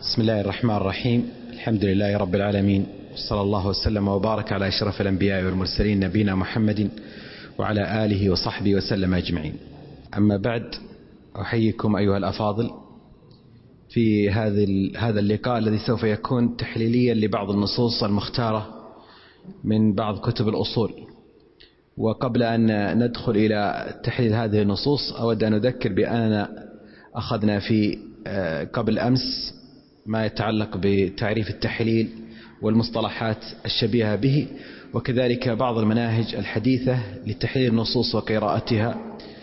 بسم الله الرحمن الرحيم. الحمد لله رب العالمين، صلى الله وسلم وبارك على أشرف الأنبياء والمرسلين نبينا محمد وعلى آله وصحبه وسلم أجمعين. أما بعد، أحييكم أيها الأفاضل في هذا اللقاء الذي سوف يكون تحليليا لبعض النصوص المختارة من بعض كتب الأصول. وقبل أن ندخل إلى تحليل هذه النصوص، أود أن أذكر بأننا أخذنا في قبل أمس ما يتعلق بتعريف التحليل والمصطلحات الشبيهة به، وكذلك بعض المناهج الحديثة لتحليل النصوص وقراءتها.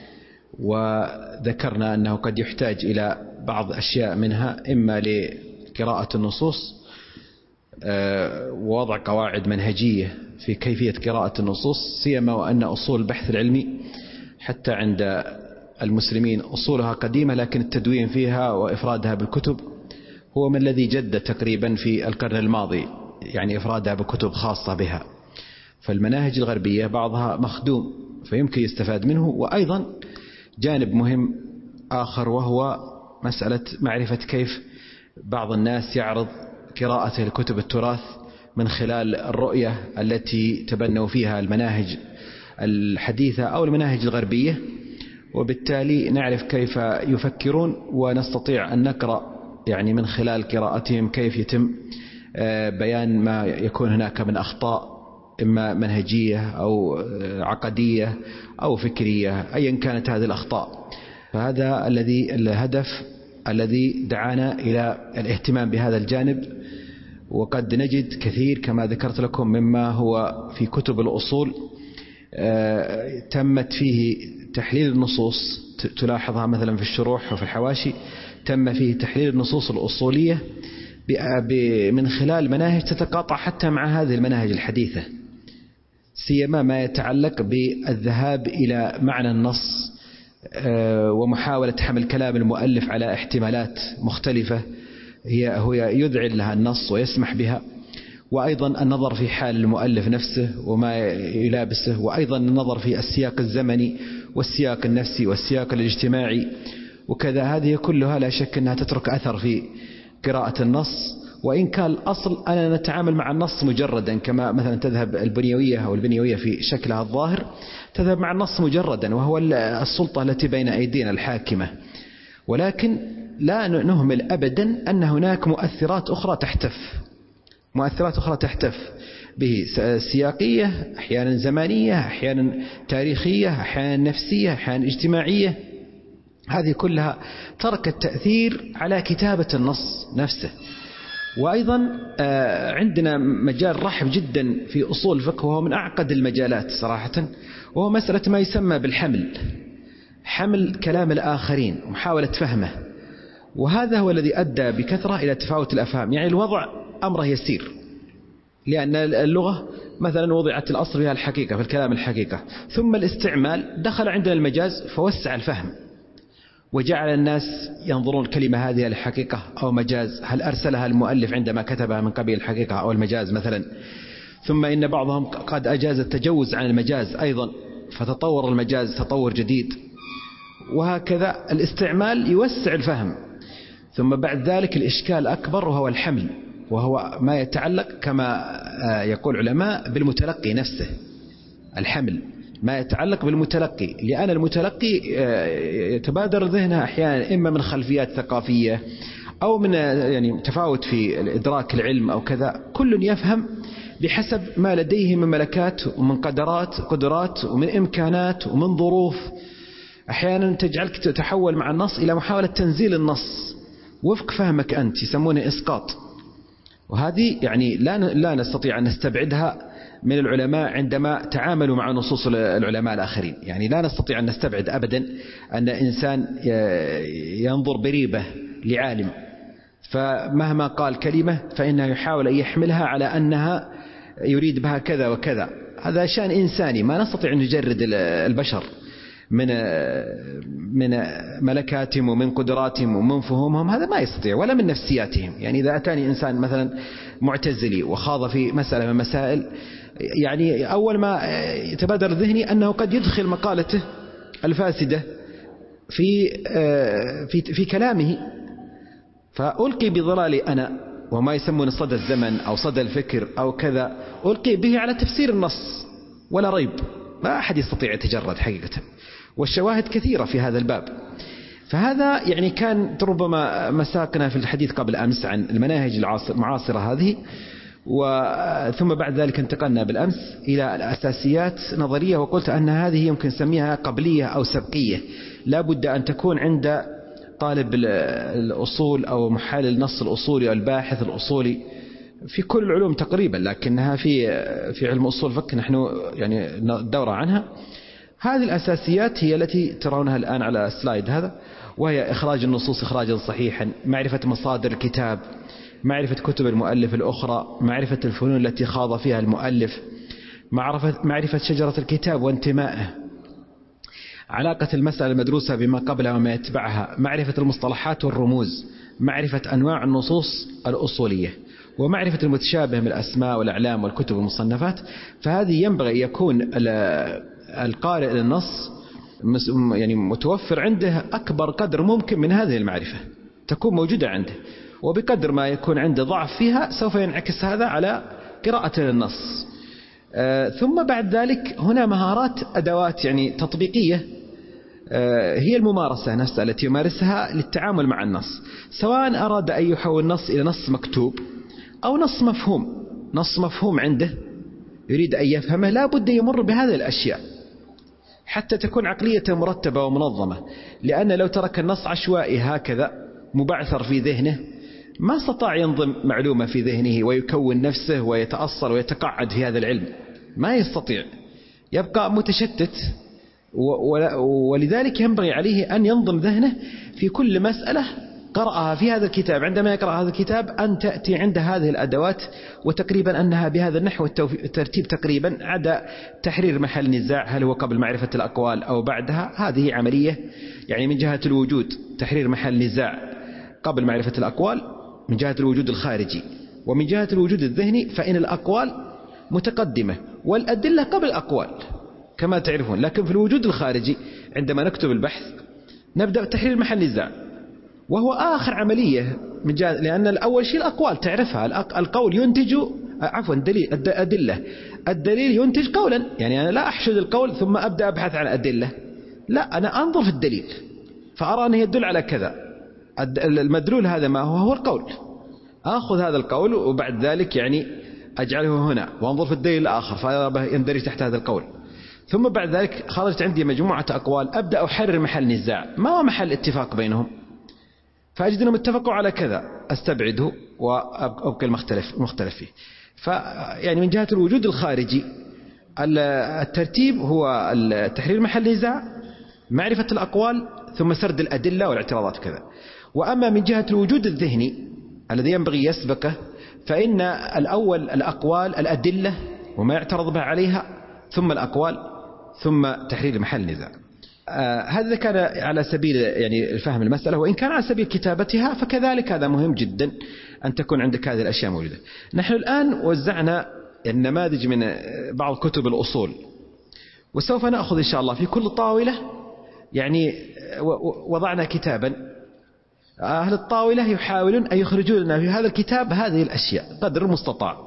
وذكرنا أنه قد يحتاج إلى بعض أشياء منها، إما لقراءة النصوص ووضع قواعد منهجية في كيفية قراءة النصوص، سيما وأن أصول البحث العلمي حتى عند المسلمين أصولها قديمة، لكن التدوين فيها وإفرادها بالكتب هو من الذي جد تقريبا في القرن الماضي، يعني إفرادها بكتب خاصة بها. فالمناهج الغربية بعضها مخدوم فيمكن يستفاد منه. وأيضا جانب مهم آخر وهو مسألة معرفة كيف بعض الناس يعرض قراءة الكتب التراث من خلال الرؤية التي تبنوا فيها المناهج الحديثة أو المناهج الغربية، وبالتالي نعرف كيف يفكرون ونستطيع أن نقرأ يعني من خلال قراءتهم كيف يتم بيان ما يكون هناك من أخطاء، إما منهجية أو عقدية أو فكرية، أيا كانت هذه الأخطاء. فهذا الهدف الذي دعانا إلى الاهتمام بهذا الجانب. وقد نجد كثير كما ذكرت لكم مما هو في كتب الأصول تمت فيه تحليل النصوص، تلاحظها مثلا في الشروح وفي الحواشي، تم فيه تحليل النصوص الأصولية من خلال مناهج تتقاطع حتى مع هذه المناهج الحديثة، سيما ما يتعلق بالذهاب إلى معنى النص ومحاولة حمل كلام المؤلف على احتمالات مختلفة هو يذعن لها النص ويسمح بها، وأيضا النظر في حال المؤلف نفسه وما يلابسه، وأيضا النظر في السياق الزمني والسياق النفسي والسياق الاجتماعي وكذا. هذه كلها لا شك أنها تترك أثر في قراءة النص، وإن كان الأصل أننا نتعامل مع النص مجردا، كما مثلا تذهب البنيوية أو البنيوية في شكلها الظاهر تذهب مع النص مجردا، وهو السلطة التي بين أيدينا الحاكمة. ولكن لا نهمل أبدا أن هناك مؤثرات أخرى تحتف به، سياقية، أحيانا زمانية، أحيانا تاريخية، أحيانا نفسية، أحيانا اجتماعية. هذه كلها تركت تأثير على كتابة النص نفسه. وأيضا عندنا مجال رحب جدا في أصول الفقه، وهو من أعقد المجالات صراحة، وهو مسألة ما يسمى بالحمل، حمل كلام الآخرين ومحاولة فهمه. وهذا هو الذي أدى بكثرة إلى تفاوت الأفهام. يعني الوضع أمره يسير، لأن اللغة مثلا وضعت الأصل فيها الحقيقة، في الكلام الحقيقة، ثم الاستعمال دخل عندنا المجاز فوسع الفهم وجعل الناس ينظرون الكلمة هذه الحقيقة أو مجاز، هل أرسلها المؤلف عندما كتبها من قبيل الحقيقة أو المجاز مثلا. ثم إن بعضهم قد أجاز التجوز عن المجاز أيضا، فتطور المجاز تطور جديد، وهكذا الاستعمال يوسع الفهم. ثم بعد ذلك الإشكال أكبر، وهو الحمل، وهو ما يتعلق كما يقول علماء بالمتلقي نفسه. الحمل ما يتعلق بالمتلقي، لأن المتلقي يتبادر ذهنه أحيانا إما من خلفيات ثقافية أو من يعني تفاوت في إدراك العلم أو كذا. كل يفهم بحسب ما لديه من ملكات ومن قدرات ومن إمكانات ومن ظروف، أحيانا تجعلك تتحول مع النص إلى محاولة تنزيل النص وفق فهمك أنت، يسمونه إسقاط. وهذه يعني لا نستطيع أن نستبعدها من العلماء عندما تعاملوا مع نصوص العلماء الآخرين. يعني لا نستطيع أن نستبعد أبدا أن إنسان ينظر بريبة لعالم، فمهما قال كلمة فإنه يحاول أن يحملها على أنها يريد بها كذا وكذا. هذا شأن إنساني، ما نستطيع أن نجرد البشر من ملكاتهم ومن قدراتهم ومن فهومهم، هذا ما يستطيع، ولا من نفسياتهم. يعني إذا أتاني إنسان مثلا معتزلي وخاض في مسألة من مسائل، يعني أول ما يتبادر ذهني أنه قد يدخل مقالته الفاسدة في كلامه، فألقي بضلالي أنا وما يسمون صدى الزمن أو صدى الفكر أو كذا، ألقي به على تفسير النص ولا ريب، ما أحد يستطيع يتجرد حقيقة، والشواهد كثيرة في هذا الباب. فهذا يعني كان ربما مساقنا في الحديث قبل أمس عن المناهج المعاصرة هذه، ثم بعد ذلك انتقلنا بالأمس إلى الأساسيات نظرية، وقلت أن هذه يمكن نسميها قبلية أو سبقية، لا بد أن تكون عند طالب الأصول أو محلل النص الأصولي أو الباحث الأصولي في كل العلوم تقريبا، لكنها في علم أصول فقه نحن يعني الدورة عنها. هذه الأساسيات هي التي ترونها الآن على السلايد هذا، وهي إخراج النصوص إخراجا صحيحا، معرفة مصادر الكتاب، معرفة كتب المؤلف الأخرى، معرفة الفنون التي خاض فيها المؤلف، معرفة شجرة الكتاب وانتمائه، علاقة المسألة المدروسة بما قبلها وما يتبعها، معرفة المصطلحات والرموز، معرفة أنواع النصوص الأصولية، ومعرفة المتشابه من الأسماء والأعلام والكتب والمصنفات. فهذه ينبغي يكون القارئ للنص يعني متوفر عنده أكبر قدر ممكن من هذه المعرفة، تكون موجودة عنده، وبقدر ما يكون عنده ضعف فيها سوف ينعكس هذا على قراءة للنص. ثم بعد ذلك هنا مهارات أدوات يعني تطبيقية، هي الممارسة نفسها التي يمارسها للتعامل مع النص، سواء أراد أن يحول النص إلى نص مكتوب أو نص مفهوم عنده يريد أن يفهمه، لا بد يمر بهذه الأشياء حتى تكون عقلية مرتبة ومنظمة، لأن لو ترك النص عشوائي هكذا مبعثر في ذهنه ما استطاع ينظم معلومة في ذهنه ويكون نفسه ويتأصل ويتقعد في هذا العلم، ما يستطيع، يبقى متشتت. ولذلك ينبغي عليه أن ينظم ذهنه في كل مسألة قرأها في هذا الكتاب، عندما يقرأ هذا الكتاب أن تأتي عند هذه الأدوات، وتقريبا أنها بهذا النحو الترتيب تقريبا، عدا تحرير محل نزاع هل هو قبل معرفة الأقوال أو بعدها، هذه عملية يعني من جهة الوجود تحرير محل نزاع قبل معرفة الأقوال من جهة الوجود الخارجي، ومن جهة الوجود الذهني فإن الأقوال متقدمة والأدلة قبل الأقوال كما تعرفون، لكن في الوجود الخارجي عندما نكتب البحث نبدأ تحرير محل نزاع، وهو آخر عملية من جهة، لأن الأول شيء الأقوال تعرفها، القول ينتج أدلة، الدليل ينتج قولا، يعني أنا لا أحشد القول ثم أبدأ أبحث عن أدلة، لا، أنا أنظر في الدليل فأرى أنه يدل على كذا، المدلول هذا ما هو القول، أخذ هذا القول وبعد ذلك يعني أجعله هنا وأنظر في الدليل الآخر فيندرج تحت هذا القول، ثم بعد ذلك خرجت عندي مجموعة أقوال أبدأ أحرر محل نزاع، ما هو محل اتفاق بينهم، فأجد أنهم اتفقوا على كذا أستبعده وأبقى المختلف فيه. فيعني من جهة الوجود الخارجي الترتيب هو تحرير محل نزاع، معرفة الأقوال، ثم سرد الأدلة والاعتراضات كذا. وأما من جهة الوجود الذهني الذي ينبغي يسبقه فإن الأول الأقوال الأدلة وما يعترض به عليها، ثم الأقوال، ثم تحرير محل نزاع. هذا كان على سبيل يعني فهم المسألة، وإن كان على سبيل كتابتها فكذلك هذا مهم جدا أن تكون عندك هذه الأشياء موجودة. نحن الآن وزعنا النماذج من بعض كتب الأصول، وسوف نأخذ إن شاء الله في كل طاولة يعني وضعنا كتابا، أهل الطاولة يحاولون أن يخرجوا لنا في هذا الكتاب هذه الأشياء قدر المستطاع،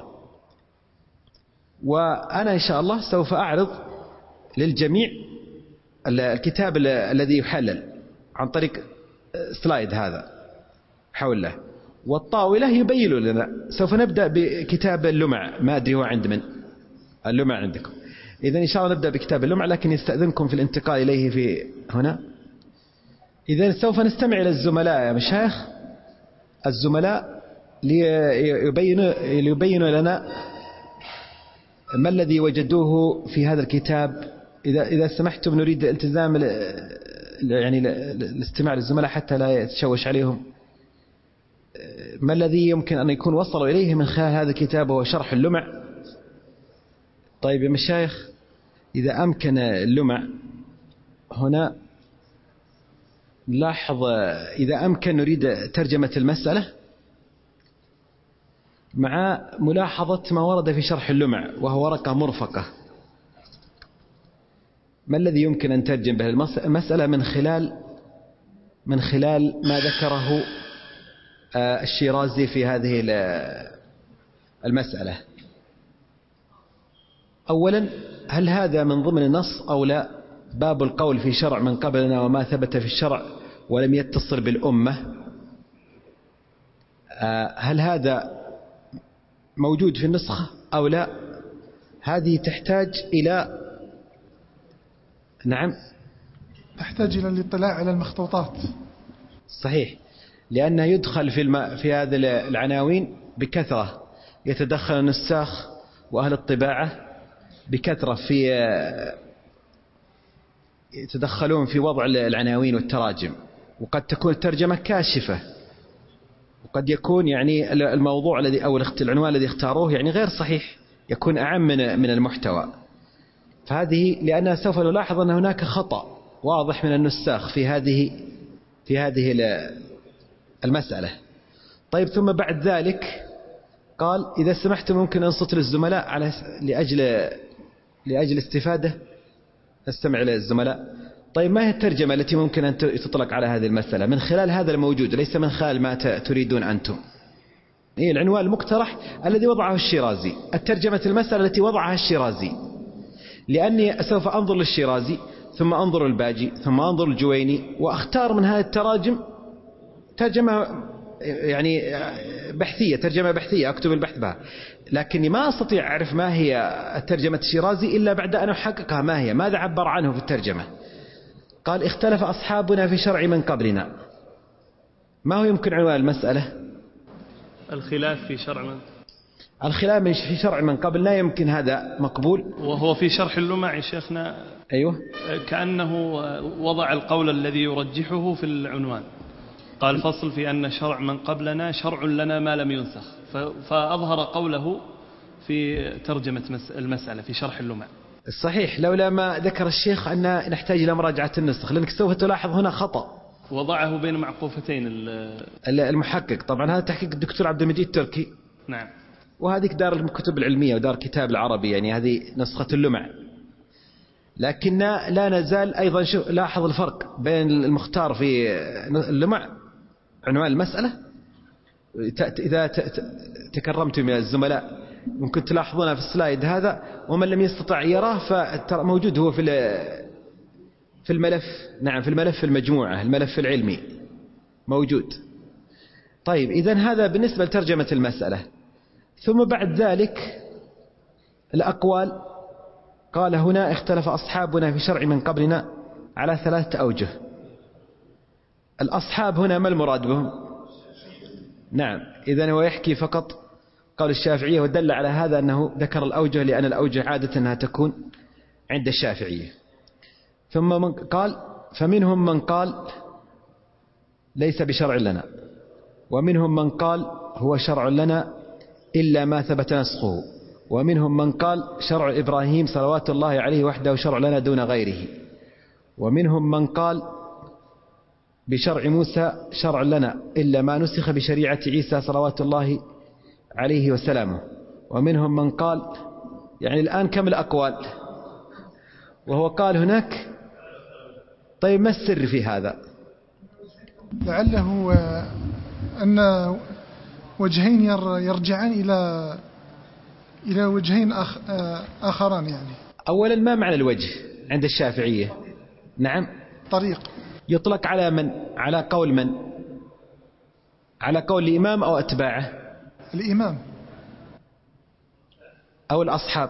وأنا إن شاء الله سوف أعرض للجميع الكتاب الذي يحلل عن طريق سلايد هذا حوله، والطاولة يبين لنا. سوف نبدأ بكتاب اللمع، ما أدري هو عند من اللمع عندكم، إذن إن شاء الله نبدأ بكتاب اللمع، لكن يستأذنكم في الانتقال إليه في هنا. إذن سوف نستمع إلى الزملاء يا مشايخ، الزملاء ليبينوا لنا ما الذي وجدوه في هذا الكتاب. إذا سمحتم نريد التزام يعني الاستماع للزملاء حتى لا يتشوش عليهم. ما الذي يمكن أن يكون وصلوا إليه من خلال هذا الكتاب وهو شرح اللمع؟ طيب يا مشايخ، إذا أمكن اللمع هنا لاحظ، إذا أمكن نريد ترجمة المسألة مع ملاحظة ما ورد في شرح اللمع وهو ورقة مرفقة. ما الذي يمكن أن ترجم به المسألة من خلال ما ذكره الشيرازي في هذه المسألة. أولا، هل هذا من ضمن النص أو لا؟ باب القول في شرع من قبلنا وما ثبت في الشرع ولم يتصل بالأمة، هل هذا موجود في النسخة أو لا؟ هذه تحتاج إلى تحتاج إلى الاطلاع على المخطوطات. صحيح، لأنه يدخل في هذه العناوين بكثرة، يتدخل النساخ وأهل الطباعة بكثرة يتدخلون في وضع العناوين والتراجم، وقد تكون الترجمة كاشفة، وقد يكون يعني الموضوع الذي أو العنوان الذي اختاروه يعني غير صحيح، يكون أعم من المحتوى. فهذه لأنها سوف نلاحظ أن هناك خطأ واضح من النساخ في هذه المسألة. طيب، ثم بعد ذلك قال: إذا سمحتم ممكن أنصت للزملاء لأجل استفادة، نستمع للزملاء. طيب، ما هي الترجمة التي ممكن أن تطلق على هذه المسألة من خلال هذا الموجود، ليس من خلال ما تريدون أنتم؟ هي العنوان المقترح الذي وضعه الشيرازي، الترجمة المسألة التي وضعها الشيرازي، لأني سوف أنظر للشيرازي ثم أنظر الباجي ثم أنظر الجويني وأختار من هذه التراجم ترجمة يعني بحثية، ترجمة بحثية أكتب البحث بها، لكني ما أستطيع أعرف ما هي الترجمة الشيرازي إلا بعد أن أحققها ما هي، ماذا عبر عنه في الترجمة. قال: اختلف أصحابنا في شرع من قبلنا. ما هو يمكن عنوان المسألة؟ الخلاف في شرع من قبلنا، يمكن هذا مقبول، وهو في شرح اللمع شيخنا. أيوه، كأنه وضع القول الذي يرجحه في العنوان، قال: فصل في أن شرع من قبلنا شرع لنا ما لم ينسخ، فأظهر قوله في ترجمة المسألة في شرح اللمع. صحيح، لولا ما ذكر الشيخ أن نحتاج إلى مراجعة النسخ، لأنك سوف تلاحظ هنا خطأ، وضعه بين معقوفتين المحقق. طبعا هذا تحقيق الدكتور عبد المجيد تركي، نعم، وهذه دار الكتب العلمية ودار كتاب العربي، يعني هذه نسخة اللمع. لكن لا نزال أيضا لاحظ الفرق بين المختار في اللمع عنوان المسألة. إذا تكرمتم يا الزملاء ممكن تلاحظونها في السلايد هذا، ومن لم يستطع يراه فموجود هو في الملف، نعم، في الملف المجموعة، الملف العلمي موجود. طيب، إذن هذا بالنسبة لترجمة المسألة. ثم بعد ذلك الأقوال، قال: هنا اختلف أصحابنا في شرع من قبلنا على 3 أوجه. الأصحاب هنا ما المراد بهم؟ نعم، إذن هو يحكي فقط قول الشافعية، ودل على هذا أنه ذكر الأوجه، لأن الأوجه عادة أنها تكون عند الشافعية. ثم قال: فمنهم من قال ليس بشرع لنا، ومنهم من قال هو شرع لنا إلا ما ثبت نسخه، ومنهم من قال شرع إبراهيم صلوات الله عليه وحده شرع لنا دون غيره، ومنهم من قال بشرع موسى شرع لنا إلا ما نسخ بشريعة عيسى صلوات الله عليه وسلامه، ومنهم من قال، يعني الآن كم الأقوال؟ وهو قال هناك. طيب، ما السر في هذا؟ لعله أن وجهين يرجعان إلى وجهين آخران. يعني أولا، ما معنى الوجه عند الشافعية؟ نعم، طريق. يطلق على من؟ على قول من؟ على قول الإمام أو أتباعه؟ الإمام أو الأصحاب؟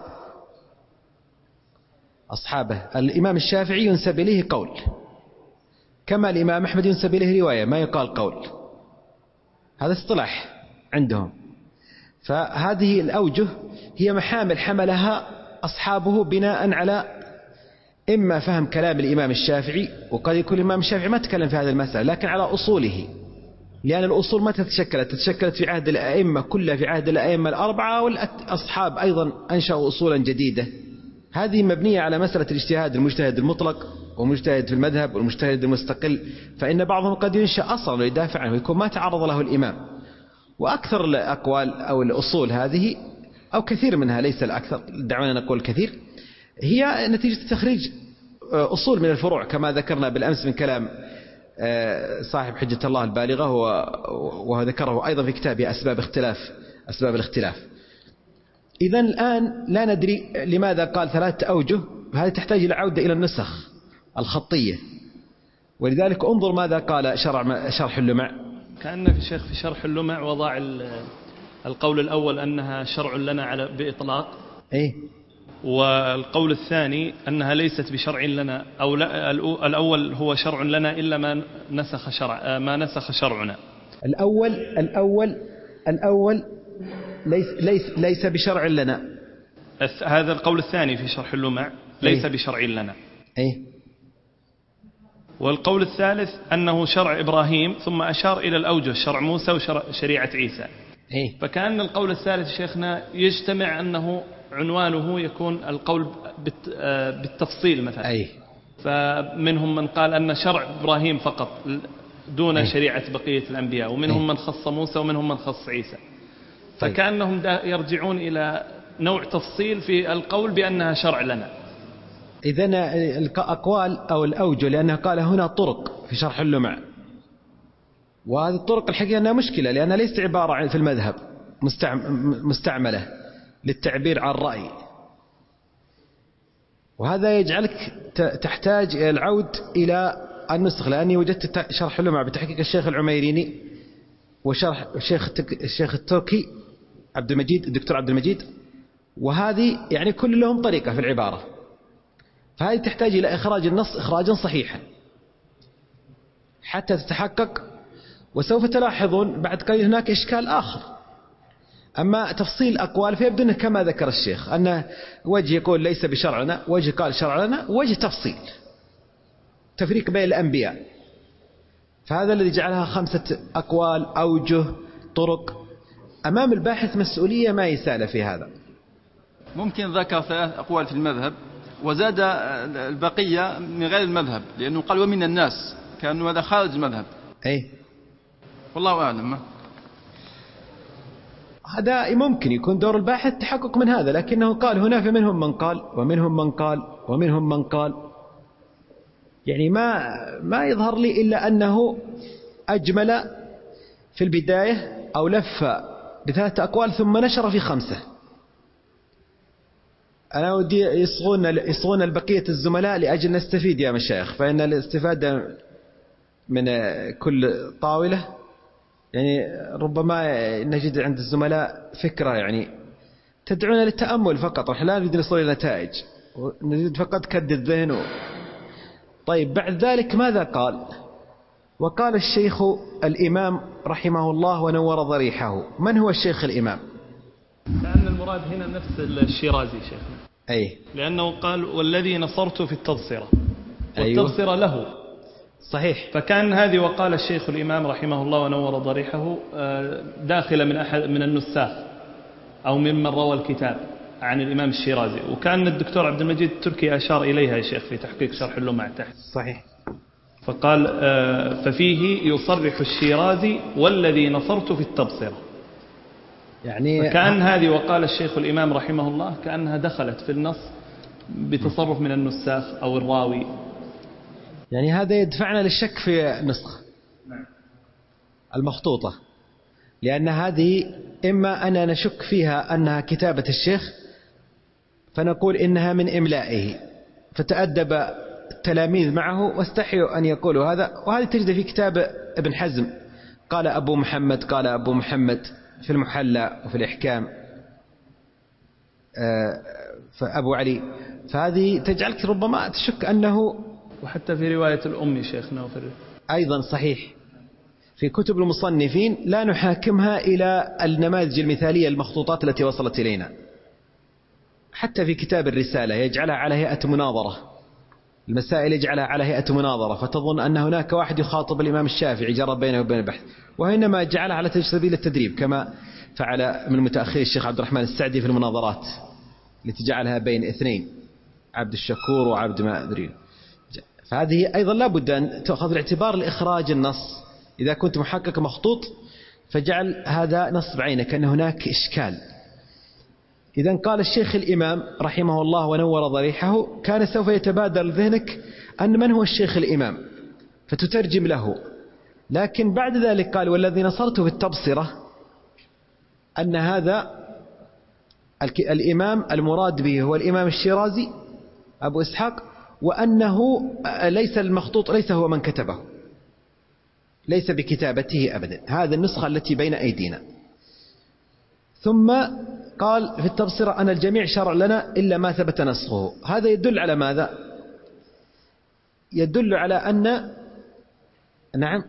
أصحابه. الإمام الشافعي ينسب إليه قول، كما الإمام أحمد ينسب إليه رواية، ما يقال قول. هذا اصطلاح عندهم. فهذه الأوجه هي محامل حملها أصحابه بناء على إما فهم كلام الإمام الشافعي، وقد يكون الإمام الشافعي ما تكلم في هذه المسألة، لكن على أصوله، لأن الأصول متى تشكلت في عهد الأئمة كلها، في عهد الأئمة الأربعة، والأصحاب أيضا أنشأوا أصولا جديدة. هذه مبنية على مسألة الاجتهاد، المجتهد المطلق ومجتهد في المذهب والمجتهد المستقل، فإن بعضهم قد ينشأ أصلا ويدافع عنه ويكون ما تعرض له الإمام. وأكثر الأقوال أو الأصول هذه، أو كثير منها، ليس الأكثر، دعونا نقول كثير، هي نتيجة تخريج أصول من الفروع، كما ذكرنا بالأمس من كلام صاحب حجة الله البالغة، وذكره أيضا في كتابه أسباب الاختلاف. إذن الآن لا ندري لماذا قال 3 أوجه، هذه تحتاج إلى عودة إلى النسخ الخطية، ولذلك انظر ماذا قال شرح اللمع. كأن في الشيخ في شرح اللمع وضع القول الأول أنها شرع لنا بإطلاق، والقول الثاني أنها ليست بشرع لنا، أو لا، الأول هو شرع لنا إلا ما نسخ شرعنا. الأول ليس بشرع لنا، هذا القول الثاني في شرح اللمع ليس بشرع لنا. والقول الثالث أنه شرع إبراهيم، ثم أشار إلى الأوجه شرع موسى وشريعة عيسى. فكأن القول الثالث شيخنا يجتمع أنه عنوانه يكون القول بالتفصيل مثلا. فمنهم من قال أن شرع إبراهيم فقط دون شريعة بقية الأنبياء، ومنهم من خص موسى ومنهم من خص عيسى. فكأنهم يرجعون إلى نوع تفصيل في القول بأنها شرع لنا. إذن الأقوال أو الأوجه، لأنها قال هنا طرق في شرح اللمع، وهذه الطرق الحقيقة أنها مشكلة، لأنها ليست عبارة عن في المذهب مستعملة للتعبير عن رأي، وهذا يجعلك تحتاج إلى العود إلى النسخ. لأني وجدت شرح اللمع بتحقيق الشيخ العميريني وشرح الشيخ التركي الدكتور عبد المجيد، وهذه يعني كل لهم طريقة في العبارة، فهذه تحتاج إلى إخراج النص إخراجا صحيحا حتى تتحقق. وسوف تلاحظون بعد قليل هناك إشكال آخر، أما تفصيل أقوال فيبدو أنه كما ذكر الشيخ، أن وجه يقول ليس بشرعنا، وجه قال شرعنا، وجه تفصيل تفريق بين الأنبياء. فهذا الذي جعلها 5 أقوال أوجه طرق. أمام الباحث مسؤولية ما يسال في هذا. ممكن ذكر 3 أقوال في المذهب وزاد البقية من غير المذهب، لأنه قال ومن الناس، كأنه هذا خارج المذهب. والله أعلم. هذا ممكن يكون دور الباحث تحقق من هذا، لكنه قال هنا فمنهم من قال ومنهم من قال ومنهم من قال، يعني ما يظهر لي إلا أنه أجمل في البداية أو لف ب3 أقوال ثم نشر في 5. أنا ودي يصغون البقية الزملاء لأجل نستفيد يا مشايخ، فإن الاستفادة من كل طاولة يعني ربما نجد عند الزملاء فكرة يعني تدعونا للتأمل فقط، ونحن لا نريد نصل إلى نتائج، نريد فقط كد الذهن. طيب بعد ذلك ماذا قال؟ وقال الشيخ الإمام رحمه الله ونور ضريحه. من هو الشيخ الإمام؟ لأن المراد هنا نفس الشيرازي شيخنا، لأنه قال والذي نصرت في التبصرة، والتبصرة له صحيح. فكان هذه وقال الشيخ الإمام رحمه الله ونور ضريحه داخل من أحد من النساخ أو ممن روى الكتاب عن الإمام الشيرازي، وكان الدكتور عبد المجيد التركي أشار إليها يا شيخ في تحقيق شرح اللمع تحت. صحيح. فقال ففيه يصرح الشيرازي والذي نصرت في التبصرة، يعني كأن هذه وقال الشيخ الإمام رحمه الله كأنها دخلت في النص بتصرف من النساخ أو الراوي. يعني هذا يدفعنا للشك في النسخة المخطوطة، لأن هذه إما أن نشك فيها أنها كتابة الشيخ فنقول إنها من إملائه فتأدب التلاميذ معه واستحيوا أن يقولوا هذا. وهذه تجد في كتاب ابن حزم، قال أبو محمد في المحلى وفي الإحكام فأبو علي، فهذه تجعلك ربما تشك أنه، وحتى في رواية الأم شيخنا أيضا صحيح. في كتب المصنفين لا نحاكمها إلى النماذج المثالية المخطوطات التي وصلت إلينا، حتى في كتاب الرسالة يجعلها على هيئة مناظرة، المسائل يجعلها على هيئة مناظرة، فتظن أن هناك واحد يخاطب الإمام الشافعي جرى بينه وبين البحث، وإنما جعلها على سبيل التدريب، كما فعل من متأخر الشيخ عبد الرحمن السعدي في المناظرات التي جعلها بين 2 عبد الشكور وعبد ما أدري. فهذه أيضا لا بد أن تأخذ الاعتبار لإخراج النص. إذا كنت محقق مخطوط فجعل هذا نص بعينه أن هناك إشكال. إذن قال الشيخ الإمام رحمه الله ونور ضريحه، كان سوف يتبادر ذهنك أن من هو الشيخ الإمام، فتترجم له. لكن بعد ذلك قال والذي نصرته في التبصرة أن هذا الإمام المراد به هو الإمام الشيرازي أبو إسحاق، وأنه ليس المخطوط ليس هو من كتبه، ليس بكتابته أبدا، هذا النسخة التي بين أيدينا. ثم قال في التبصرة أن الجميع شرع لنا إلا ما ثبت نسخه. هذا يدل على ماذا؟ يدل على أن نعم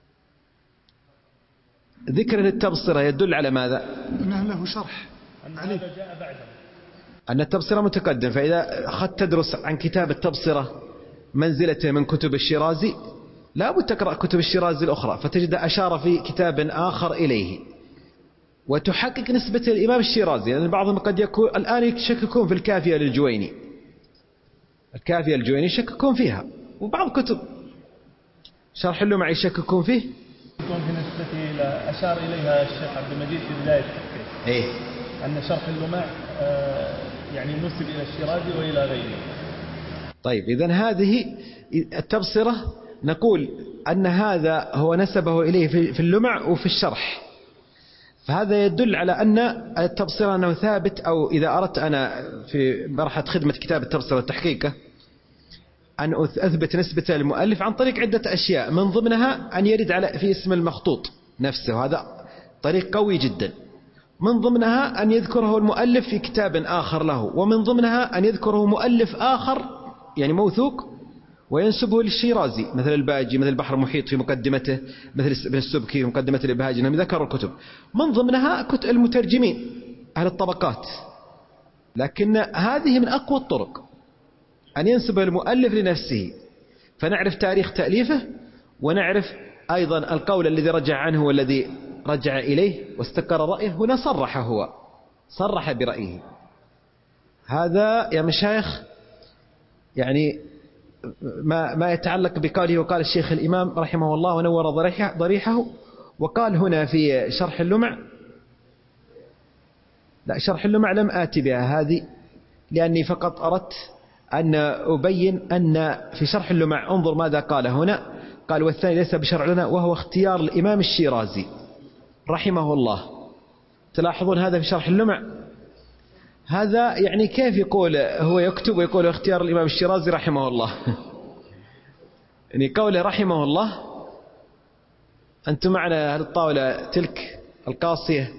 ذكر التبصرة يدل على ماذا؟ أنه له شرح عليه، أن التبصرة متقدم. فإذا أخذت تدرس عن كتاب التبصرة منزلته من كتب الشيرازي لا بد تقرأ كتب الشيرازي الأخرى فتجد أشار في كتاب آخر إليه وتحقق نسبة الإمام الشيرازي، لأن بعضهم قد يكون الآن يشككون في الكافية للجويني، الكافية الجويني يشككون فيها، وبعض كتب شرح اللمع يشككون فيه. يكون في نسبته إلى أشار إليها الشيخ عبد المجيد في بداية التحقيق أن شرح اللمع يعني نسب إلى الشيرازي وإلى غيره. طيب إذن هذه التبصرة نقول أن هذا هو نسبه إليه في اللمع وفي الشرح، فهذا يدل على أن التبصرة أنه ثابت. أو إذا أردت أنا في مرحلة خدمة كتاب التبصرة تحقيقه أن أثبت نسبة المؤلف عن طريق عدة أشياء، من ضمنها أن يرد على في اسم المخطوط نفسه، هذا طريق قوي جدا. من ضمنها أن يذكره المؤلف في كتاب آخر له، ومن ضمنها أن يذكره مؤلف آخر يعني موثوق وينسبه للشيرازي، مثل الباجي، مثل البحر المحيط في مقدمته، مثل ابن السبكي في مقدمة الإبهاج، أنهم ذكروا الكتب. من ضمنها كتب المترجمين أهل الطبقات. لكن هذه من أقوى الطرق أن ينسب المؤلف لنفسه، فنعرف تاريخ تأليفه ونعرف أيضا القول الذي رجع عنه والذي رجع إليه واستقر رأيه. هنا صرح برأيه. هذا يا مشايخ يعني ما يتعلق بقوله وقال الشيخ الإمام رحمه الله ونور ضريحه. وقال هنا في شرح اللمع، لا شرح اللمع لم آتي بها هذه، لأني فقط أردت أن أبين أن في شرح اللمع انظر ماذا قال هنا. قال والثاني ليس بشرع لنا وهو اختيار الإمام الشيرازي رحمه الله. تلاحظون هذا في شرح اللمع، هذا يعني كيف يقول هو يكتب ويقول اختيار الإمام الشيرازي رحمه الله يعني قوله رحمه الله. أنتم معنا هذه الطاولة تلك القاسية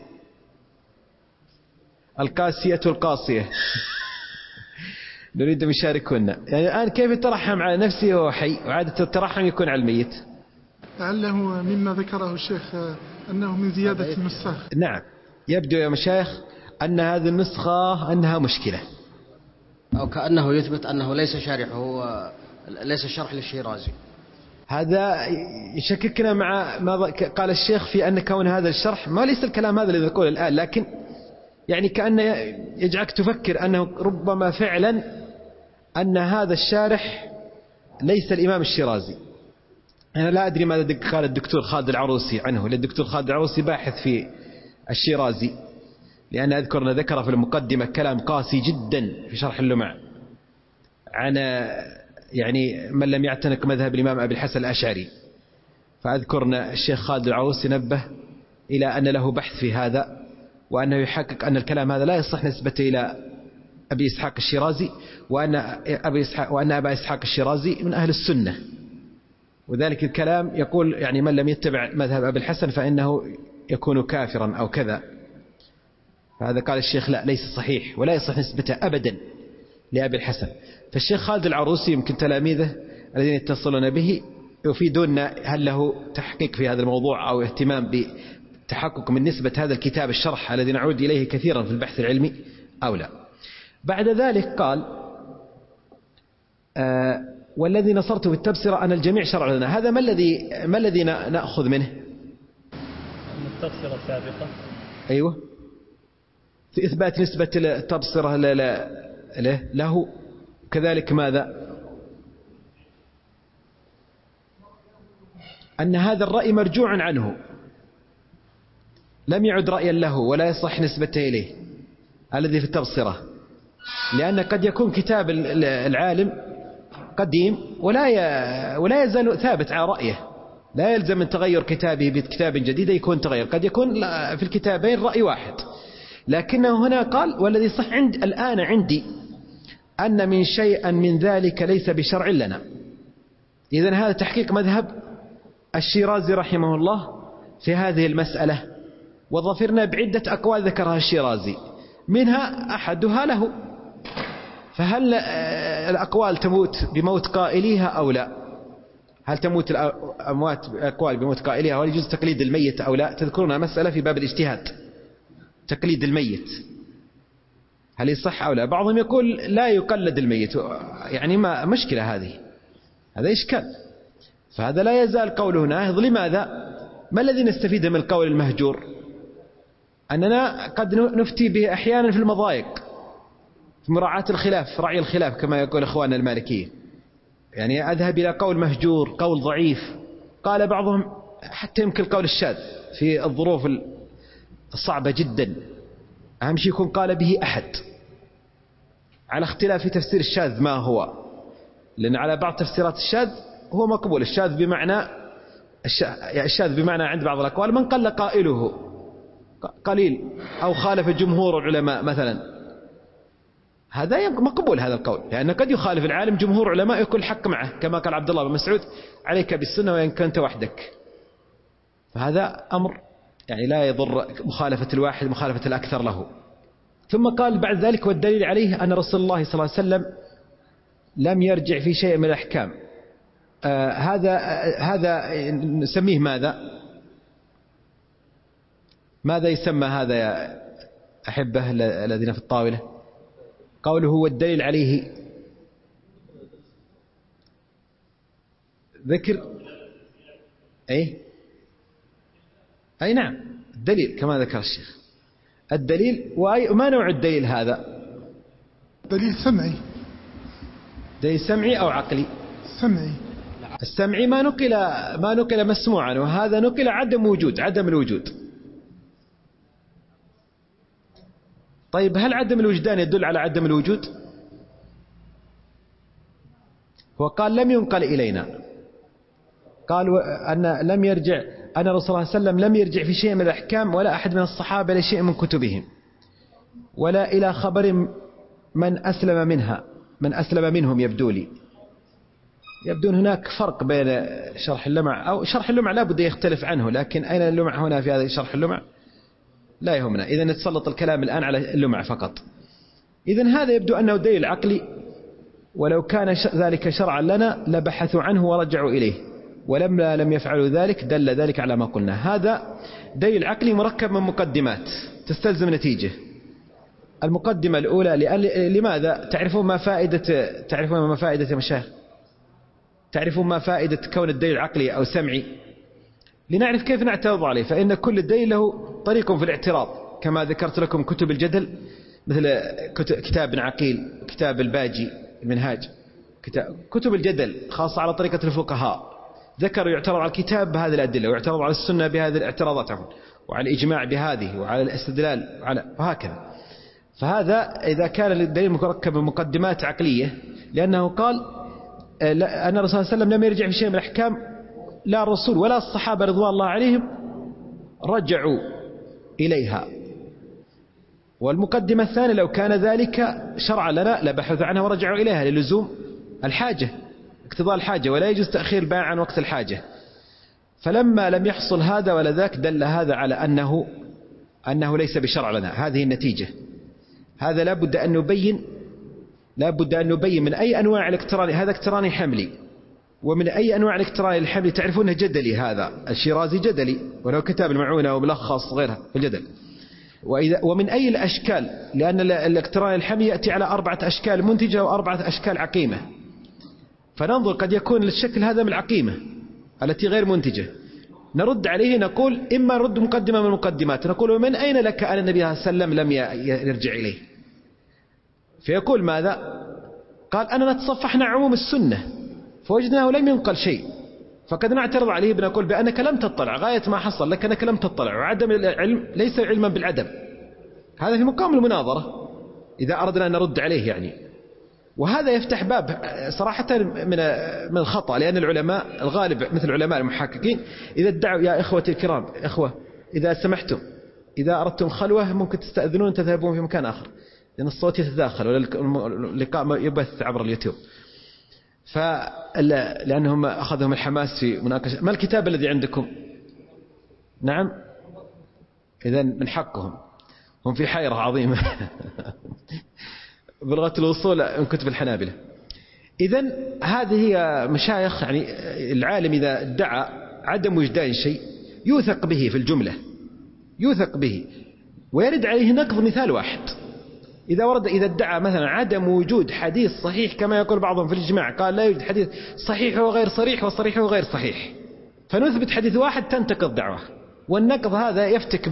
القاسية نريد أن يشاركونا. يعني الآن كيف يترحم على نفسه وهو حي، وعادة الترحم يكون على الميت. لعله مما ذكره الشيخ أنه من زيادة النساخ. نعم يبدو يا مشايخ أن هذه النسخة أنها مشكلة، أو كأنه يثبت أنه ليس شارحه، ليس شرح للشيرازي. هذا يشككنا مع ما قال الشيخ في أن كون هذا الشرح ما ليس الكلام هذا الذي نقوله الآن، لكن يعني كأن يجعلك تفكر أنه ربما فعلا أن هذا الشارح ليس الإمام الشيرازي. أنا لا أدري ماذا قال الدكتور خالد العروسي عنه، للدكتور خالد العروسي باحث في الشيرازي، لأن أذكر ذكر في المقدمة كلام قاسي جدا في شرح اللمع عن يعني من لم يعتنق مذهب الإمام أبي الحسن الأشعري. فأذكرنا الشيخ خالد العروسي نبه إلى أن له بحث في هذا، وأنه يحقق أن الكلام هذا لا يصح نسبته إلى أبي إسحاق الشيرازي، وأن أبا إسحاق الشيرازي من أهل السنة. وذلك الكلام يقول يعني من لم يتبع مذهب أبي الحسن فإنه يكون كافرا أو كذا. فهذا قال الشيخ لا ليس صحيح ولا يصح نسبته أبدا لأبي الحسن. فالشيخ خالد العروسي يمكن تلاميذه الذين يتصلون به يفيدون هل له تحقيق في هذا الموضوع أو اهتمام بتحقق من نسبة هذا الكتاب الشرح الذي نعود إليه كثيرا في البحث العلمي أو لا. بعد ذلك قال والذي نصرته بالتبصرة أن الجميع شرع لنا. هذا ما الذي نأخذ منه؟ التبصرة السابقة أيوة في إثبات نسبة التبصرة له. كذلك ماذا؟ أن هذا الرأي مرجوع عنه، لم يعد رأيا له ولا يصح نسبته إليه الذي في التبصرة، لأن قد يكون كتاب العالم قديم ولا يزال ثابت على رأيه، لا يلزم من تغير كتابه بكتاب جديد يكون تغير، قد يكون في الكتابين رأي واحد. لكنه هنا قال والذي صح الآن عندي أن من شيئا من ذلك ليس بشرع لنا. إذن هذا تحقيق مذهب الشيرازي رحمه الله في هذه المسألة، وظفرنا بعدة أقوال ذكرها الشيرازي، منها أحدها له. فهل الأقوال تموت بموت قائليها أو لا؟ هل تموت الأقوال بموت قائليها؟ وهل يجوز تقليد الميت أو لا؟ تذكرونها مسألة في باب الاجتهاد، تقليد الميت هل يصح أو لا؟ بعضهم يقول لا يقلد الميت، يعني ما مشكلة هذا إشكال. فهذا لا يزال قوله ناهض. لماذا؟ ما الذي نستفيده من القول المهجور؟ أننا قد نفتي به أحيانا في المضايق، في مراعاة الخلاف، رعي الخلاف كما يقول إخواننا المالكية. يعني أذهب إلى قول مهجور، قول ضعيف. قال بعضهم حتى يمكن القول الشاذ في الظروف الصعبة جدا، أهم شيء يكون قال به أحد، على اختلاف في تفسير الشاذ ما هو، لأن على بعض تفسيرات الشاذ هو مقبول. الشاذ بمعنى عند بعض الأقوال من قل قائله قليل أو خالف جمهور العلماء مثلا، هذا مقبول هذا القول، لأن قد يخالف العالم جمهور علماء يكون الحق معه، كما قال عبد الله بن مسعود عليك بالسنة وإن كنت وحدك. فهذا أمر يعني لا يضر مخالفة الواحد مخالفة الأكثر له. ثم قال بعد ذلك والدليل عليه أن رسول الله صلى الله عليه وسلم لم يرجع في شيء من الأحكام. هذا نسميه ماذا يسمى هذا يا أحبه الذين في الطاولة؟ قوله والدليل عليه ذكر أي نعم الدليل كما ذكر الشيخ، الدليل. وما نوع الدليل هذا؟ دليل سمعي. دليل سمعي أو عقلي؟ سمعي. السمعي ما نقل مسموعا، وهذا نقل عدم الوجود. طيب هل عدم الوجدان يدل على عدم الوجود؟ هو قال لم ينقل إلينا، قال أن لم يرجع، أن الرسول صلى الله عليه وسلم لم يرجع في شيء من الأحكام ولا أحد من الصحابة لشيء من كتبهم ولا إلى خبر من أسلم منهم. يبدون هناك فرق بين شرح اللمع، أو شرح اللمع لا بد يختلف عنه، لكن أين اللمع هنا في هذا شرح اللمع لا يهمنا. إذا نتسلط الكلام الآن على اللمع فقط. إذا هذا يبدو أنه دليل عقلي، ولو كان ذلك شرعا لنا لبحثوا عنه ورجعوا إليه، ولما لم يفعلوا ذلك دل ذلك على ما قلنا. هذا دليل عقلي مركب من مقدمات تستلزم نتيجة. المقدمة الأولى لماذا؟ تعرفون ما فائدة مشايخ؟ تعرفون ما فائدة كون الدليل عقلي أو سمعي؟ لنعرف كيف نعترض عليه. فإن كل دليل له طريق في الاعتراض، كما ذكرت لكم كتب الجدل مثل كتاب ابن عقيل، كتاب الباجي، المنهاج، كتب الجدل خاصة على طريقة الفقهاء، ذكروا يعترض على الكتاب بهذه الأدلة، ويعترض على السنة بهذه الاعتراضات، وعلى الإجماع بهذه، وعلى الاستدلال وهكذا. فهذا إذا كان الدليل مركب من مقدمات عقلية، لأنه قال أن الرسول صلى الله عليه وسلم لم يرجع في شيء من الأحكام، لا الرسول ولا الصحابة رضوان الله عليهم رجعوا إليها. والمقدمة الثانية لو كان ذلك شرعا لنا لبحثوا عنها ورجعوا إليها للزوم الحاجة، اقتضاء الحاجة، ولا يجوز تأخير البيع عن وقت الحاجة. فلما لم يحصل هذا ولا ذاك دل هذا على أنه ليس بشرع لنا. هذه النتيجة. هذا لا بد أن نبين من أي أنواع الاقتران. هذا اقتراني حملي، ومن أي أنواع الاقتران الحملي تعرفونه جدلي. هذا الشيرازي جدلي، ولو كتاب المعونة وملخص غيرها في الجدل. ومن أي الأشكال، لأن الاقتران الحملي يأتي على 4 أشكال منتجة و4 أشكال عقيمة. فننظر قد يكون الشكل هذا من العقيمة التي غير منتجة، نرد عليه نقول إما نرد مقدمة من المقدمات، نقول ومن أين لك أن النبي صلى الله عليه وسلم لم يرجع إليه؟ فيقول ماذا؟ قال أننا تصفحنا عموم السنة فوجدناه لم ينقل شيء، فقد نعترض عليه بنقول بأنك لم تطلع، غاية ما حصل لك أنك لم تطلع، وعدم العلم ليس علما بالعدم. هذا في مقام المناظرة إذا أردنا أن نرد عليه يعني. وهذا يفتح باب صراحة من الخطأ، لأن العلماء الغالب مثل علماء المحققين إذا ادعوا يا إخوتي الكرام، إخوة إذا سمحتم إذا أردتم خلوة ممكن تستأذنون تذهبون في مكان آخر، لأن الصوت يتداخل واللقاء يبث عبر اليوتيوب. لأنهم أخذهم الحماس في مناقشة. ما الكتاب الذي عندكم؟ نعم، إذن من حقهم، هم في حيرة عظيمة بلغة الوصول من كتب الحنابلة. إذن هذه هي مشايخ، يعني العالم إذا ادعى عدم وجدان شيء يوثق به في الجملة، يوثق به ويرد عليه نقض. مثال واحد، إذا ادعى مثلا عدم وجود حديث صحيح كما يقول بعضهم في الإجماع، قال لا يوجد حديث صحيح وغير صريح وصريح وغير صحيح، فنثبت حديث واحد تنتقض دعوة، والنقض هذا يفتك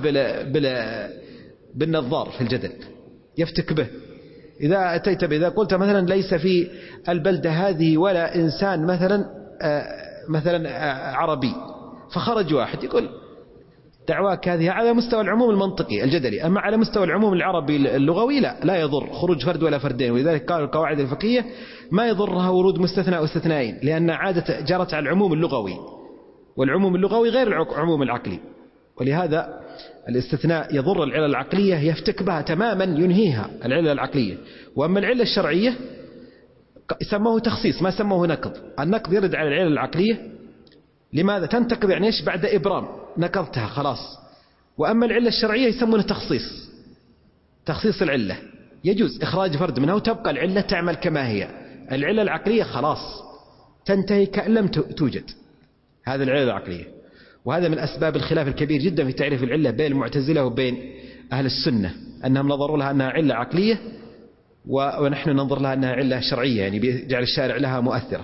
بالنظار في الجدل، يفتك به. إذا أتيت إذا قلت مثلا ليس في البلدة هذه ولا إنسان مثلا عربي، فخرج واحد يقول دعواك هذه على مستوى العموم المنطقي الجدلي، أما على مستوى العموم العربي اللغوي لا يضر خروج فرد ولا فردين. ولذلك قالوا القواعد الفقهية ما يضرها ورود مستثنى أو استثنائين، لأن عادة جرت على العموم اللغوي، والعموم اللغوي غير العموم العقلي، ولهذا الاستثناء يضر العلة العقلية، يفتك بها تماما، ينهيها العلة العقلية. وأما العلة الشرعية سموه تخصيص، ما سموه نقض. النقض يرد على العلة العقلية. لماذا تنتقض؟ يعني إيش؟ بعد إبرام نقضتها خلاص. وأما العلة الشرعية يسمونه تخصيص العلة، يجوز إخراج فرد منها وتبقى العلة تعمل كما هي. العلة العقلية خلاص تنتهي كأن لم توجد. هذا العلة العقلية. وهذا من أسباب الخلاف الكبير جدا في تعريف العلة بين المعتزلة وبين أهل السنة، أنهم نظروا لها أنها علة عقلية ونحن ننظر لها أنها علة شرعية، يعني بيجعل الشارع لها مؤثرة.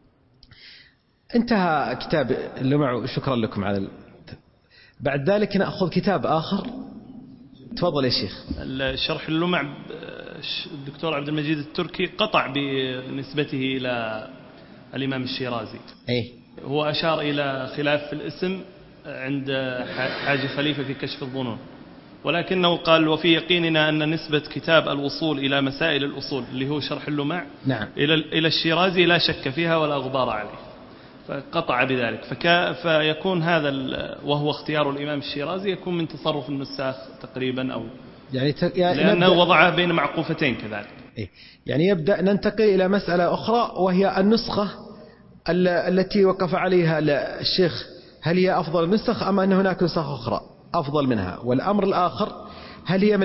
انتهى كتاب اللمع، شكرا لكم على بعد ذلك نأخذ كتاب آخر. تفضل يا شيخ. الشرح اللمع الدكتور عبد المجيد التركي قطع بنسبته إلى الإمام الشيرازي. هو أشار إلى خلاف في الاسم عند حاج خليفة في كشف الظنون، ولكنه قال وفي يقيننا أن نسبة كتاب الوصول إلى مسائل الأصول اللي هو شرح اللمع نعم. إلى الشيرازي لا شك فيها ولا غبار عليه، فقطع بذلك. فيكون هذا وهو اختيار الإمام الشيرازي يكون من تصرف النساخ تقريبا، أو يعني لأنه وضعه بين معقوفتين كذلك. يعني يبدأ ننتقل إلى مسألة أخرى، وهي النسخة التي وقف عليها الشيخ، هل هي أفضل نسخ أم أن هناك نسخ أخرى أفضل منها؟ والأمر الآخر، هل هي من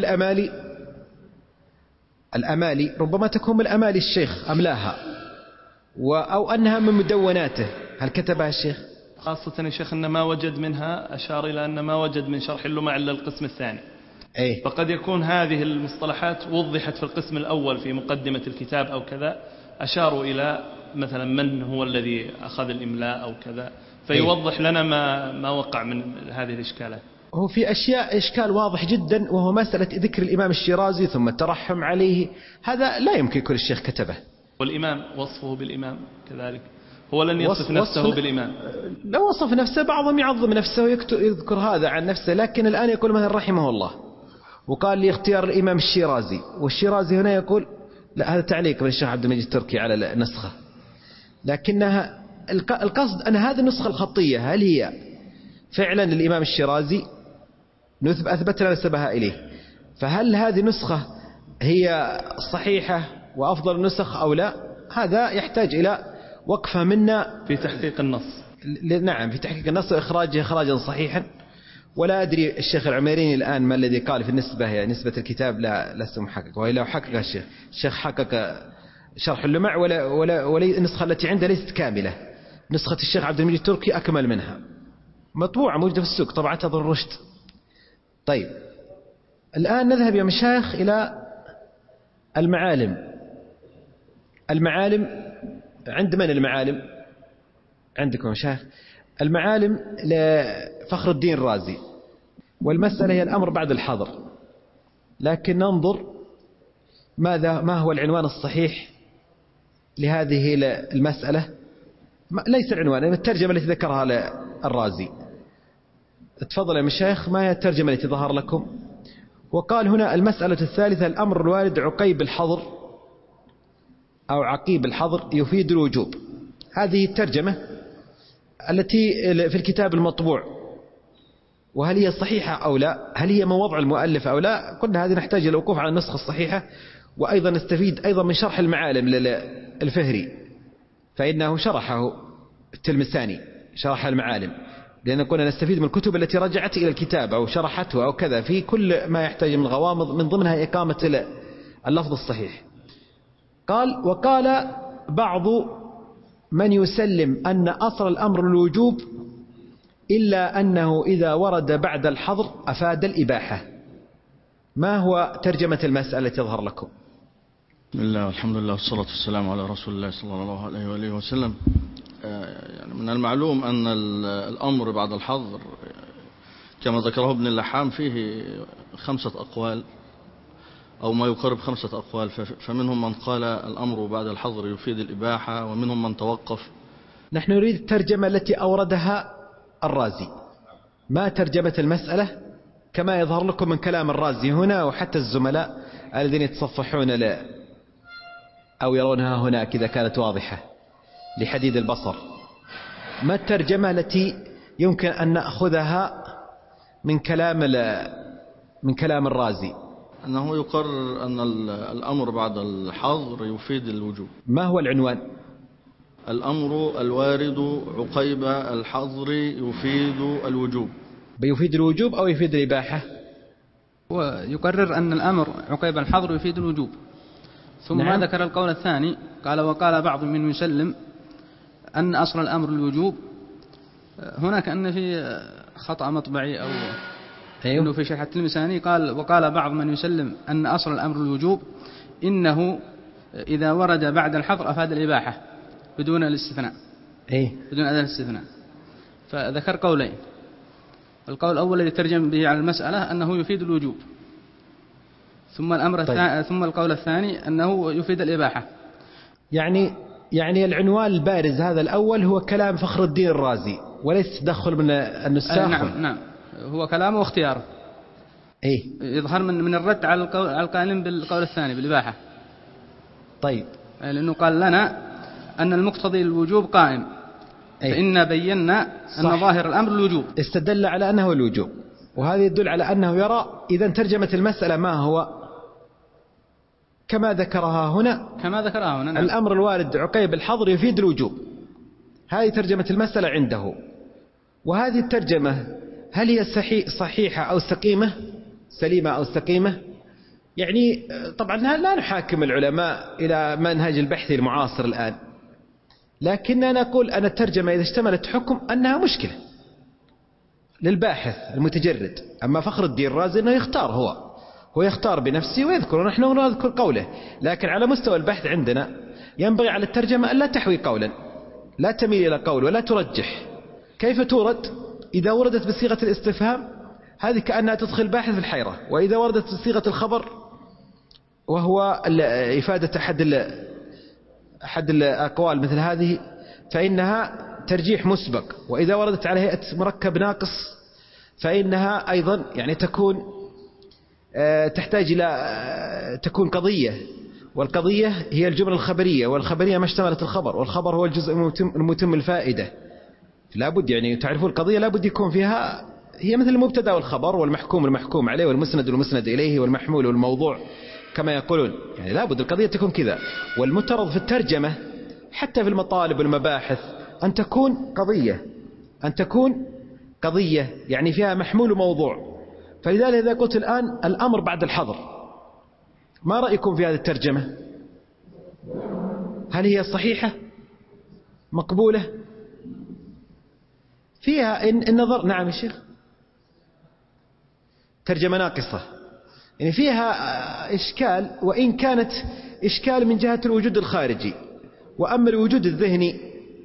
الأمالي ربما تكون من الأمالي الشيخ أملاها، أو أنها من مدوناته، هل كتبها الشيخ؟ خاصة يا شيخ أن ما وجد منها، أشار إلى أن ما وجد من شرح اللمع إلا القسم الثاني. فقد يكون هذه المصطلحات وضحت في القسم الأول في مقدمة الكتاب أو كذا، أشاروا إلى مثلا من هو الذي أخذ الإملاء أو كذا، فيوضح لنا ما وقع من هذه الإشكالات. هو في أشياء إشكال واضح جدا، وهو مسألة ذكر الإمام الشيرازي ثم الترحم عليه، هذا لا يمكن كل الشيخ كتبه. والإمام وصفه بالإمام كذلك، هو لن يصف نفسه بالإمام. لو وصف نفسه بعضهم يعظم نفسه ويذكر هذا عن نفسه، لكن الآن يقول مثلا رحمه الله وقال لي اختيار الإمام الشيرازي، والشيرازي هنا يقول لا، هذا تعليق من الشيخ عبد المجيد التركي على النسخة، لكنها القصد أن هذه النسخة الخطية هل هي فعلا للإمام الشيرازي؟ أثبتنا نسبها إليه، فهل هذه نسخة هي صحيحة وأفضل النسخ أو لا؟ هذا يحتاج إلى وقفة منا في تحقيق النص. نعم، في تحقيق النص وإخراجه إخراجا صحيحا. ولا أدري الشيخ العميريني الآن ما الذي قال في النسبة، هي نسبة الكتاب لست محقق، وإلا لو حقق الشيخ حقق شرح اللمع ولا النسخة التي عنده ليست كاملة. نسخة الشيخ عبد المجيد التركي أكمل منها، مطبوعة موجودة في السوق، طبعتها ابن رشد. طيب الآن نذهب يا مشايخ إلى المعالم. عند من المعالم؟ عندكم يا مشايخ. المعالم لفخر الدين الرازي، والمسألة هي الأمر بعد الحظر، لكن ننظر ما هو العنوان الصحيح لهذه المسألة. ليس العنوان، الترجمة التي ذكرها الرازي. تفضل يا مشايخ، ما هي الترجمة التي ظهر لكم؟ وقال هنا المسألة الثالثة الأمر الوارد عقيب الحظر أو عقيب الحظر يفيد الوجوب. هذه الترجمة التي في الكتاب المطبوع، وهل هي صحيحة أو لا، هل هي من وضع المؤلف أو لا، كلنا هذه نحتاج الوقوف على النسخة الصحيحة. وأيضا نستفيد أيضا من شرح المعالم للفهري، فإنه شرحه التلمساني، شرح المعالم، لأن كنا نستفيد من الكتب التي رجعت إلى الكتاب أو شرحته أو كذا، في كل ما يحتاج من غوامض، من ضمنها إقامة اللفظ الصحيح. قال: وقال بعض من يسلم أن أصل الأمر الوجوب، إلا أنه إذا ورد بعد الحظر أفاد الإباحة. ما هو ترجمة المسألة تظهر لكم؟ بسم الله والحمد لله والصلاة والسلام على رسول الله صلى الله عليه وآله وسلم. يعني من المعلوم أن الأمر بعد الحظر كما ذكره ابن اللحام فيه 5 أقوال أو ما يقارب 5 أقوال، فمنهم من قال الأمر بعد الحظر يفيد الإباحة، ومنهم من توقف. نحن نريد الترجمة التي أوردها الرازي. ما ترجمة المسألة كما يظهر لكم من كلام الرازي هنا، وحتى الزملاء الذين يتصفحون أو يرونها هناك إذا كانت واضحة لحديد البصر. ما الترجمة التي يمكن أن نأخذها من كلام الرازي؟ أنه يقرر أن الأمر بعد الحظر يفيد الوجوب. ما هو العنوان؟ الأمر الوارد عقيب الحظر يفيد الوجوب. بيفيد الوجوب أو يفيد الإباحة؟ ويقرر أن الأمر عقيب الحظر يفيد الوجوب. ثم نعم. ذكر القول الثاني، قال: وقال بعض من يسلم أن أصل الأمر الوجوب. هناك أن في خطأ مطبعي أو إنه في شرح التلمساني قال: وقال بعض من يسلم أن أصل الأمر الوجوب، إنه إذا ورد بعد الحظر أفاد الإباحة بدون الاستثناء، بدون أداة الاستثناء. فذكر قولين. القول الأول الذي ترجم به على المسألة أنه يفيد الوجوب، ثم ثم القول الثاني أنه يفيد الإباحة. يعني العنوان البارز هذا الأول هو كلام فخر الدين الرازي، وليس تدخل من النساخ. نعم، هو كلامه واختياره. يظهر من الرد على القائلين بالقول الثاني بالإباحة. طيب، لأنه قال لنا أن المقتضي الوجوب قائم، فإن بينا أن ظاهر الأمر الوجوب. استدل على أنه الوجوب، وهذا يدل على أنه يرى. إذا ترجمة المسألة ما هو؟ كما ذكرها هنا. نعم. الأمر الوارد عقيب الحظر يفيد الوجوب. هذه ترجمة المسألة عنده. وهذه الترجمة هل هي صحيحة أو سقيمة، سليمة أو سقيمة؟ يعني طبعا لا نحاكم العلماء إلى منهج البحث المعاصر الآن، لكننا نقول أن الترجمة إذا اشتملت حكم أنها مشكلة للباحث المتجرد. أما فخر الدين الرازي أنه يختار، هو يختار بنفسه ويذكر، ونحن نذكر قوله. لكن على مستوى البحث عندنا ينبغي على الترجمة أن لا تحوي قولا، لا تميل إلى قول ولا ترجح. كيف تورد؟ إذا وردت بصيغة الاستفهام هذه كأنها تدخل باحث في الحيرة، وإذا وردت بصيغة الخبر وهو إفادة أحد الأقوال مثل هذه فإنها ترجيح مسبق، وإذا وردت على هيئة مركب ناقص فإنها أيضا يعني تحتاج إلى تكون قضية، والقضية هي الجملة الخبرية، والخبرية ما اشتملت الخبر، والخبر هو الجزء المتم الفائدة. لابد يعني تعرفوا القضية لابد يكون فيها هي مثل المبتدا والخبر والمحكوم والمحكوم عليه والمسند والمسند إليه والمحمول والموضوع كما يقولون. يعني لابد القضية تكون كذا. والمفترض في الترجمة حتى في المطالب والمباحث أن تكون قضية يعني فيها محمول وموضوع. فلذلك إذا قلت الآن الأمر بعد الحظر، ما رأيكم في هذه الترجمة؟ هل هي صحيحة مقبولة؟ فيها النظر. نعم يا شيخ، ترجمة ناقصة، يعني فيها إشكال، وإن كانت إشكال من جهة الوجود الخارجي. وأما الوجود الذهني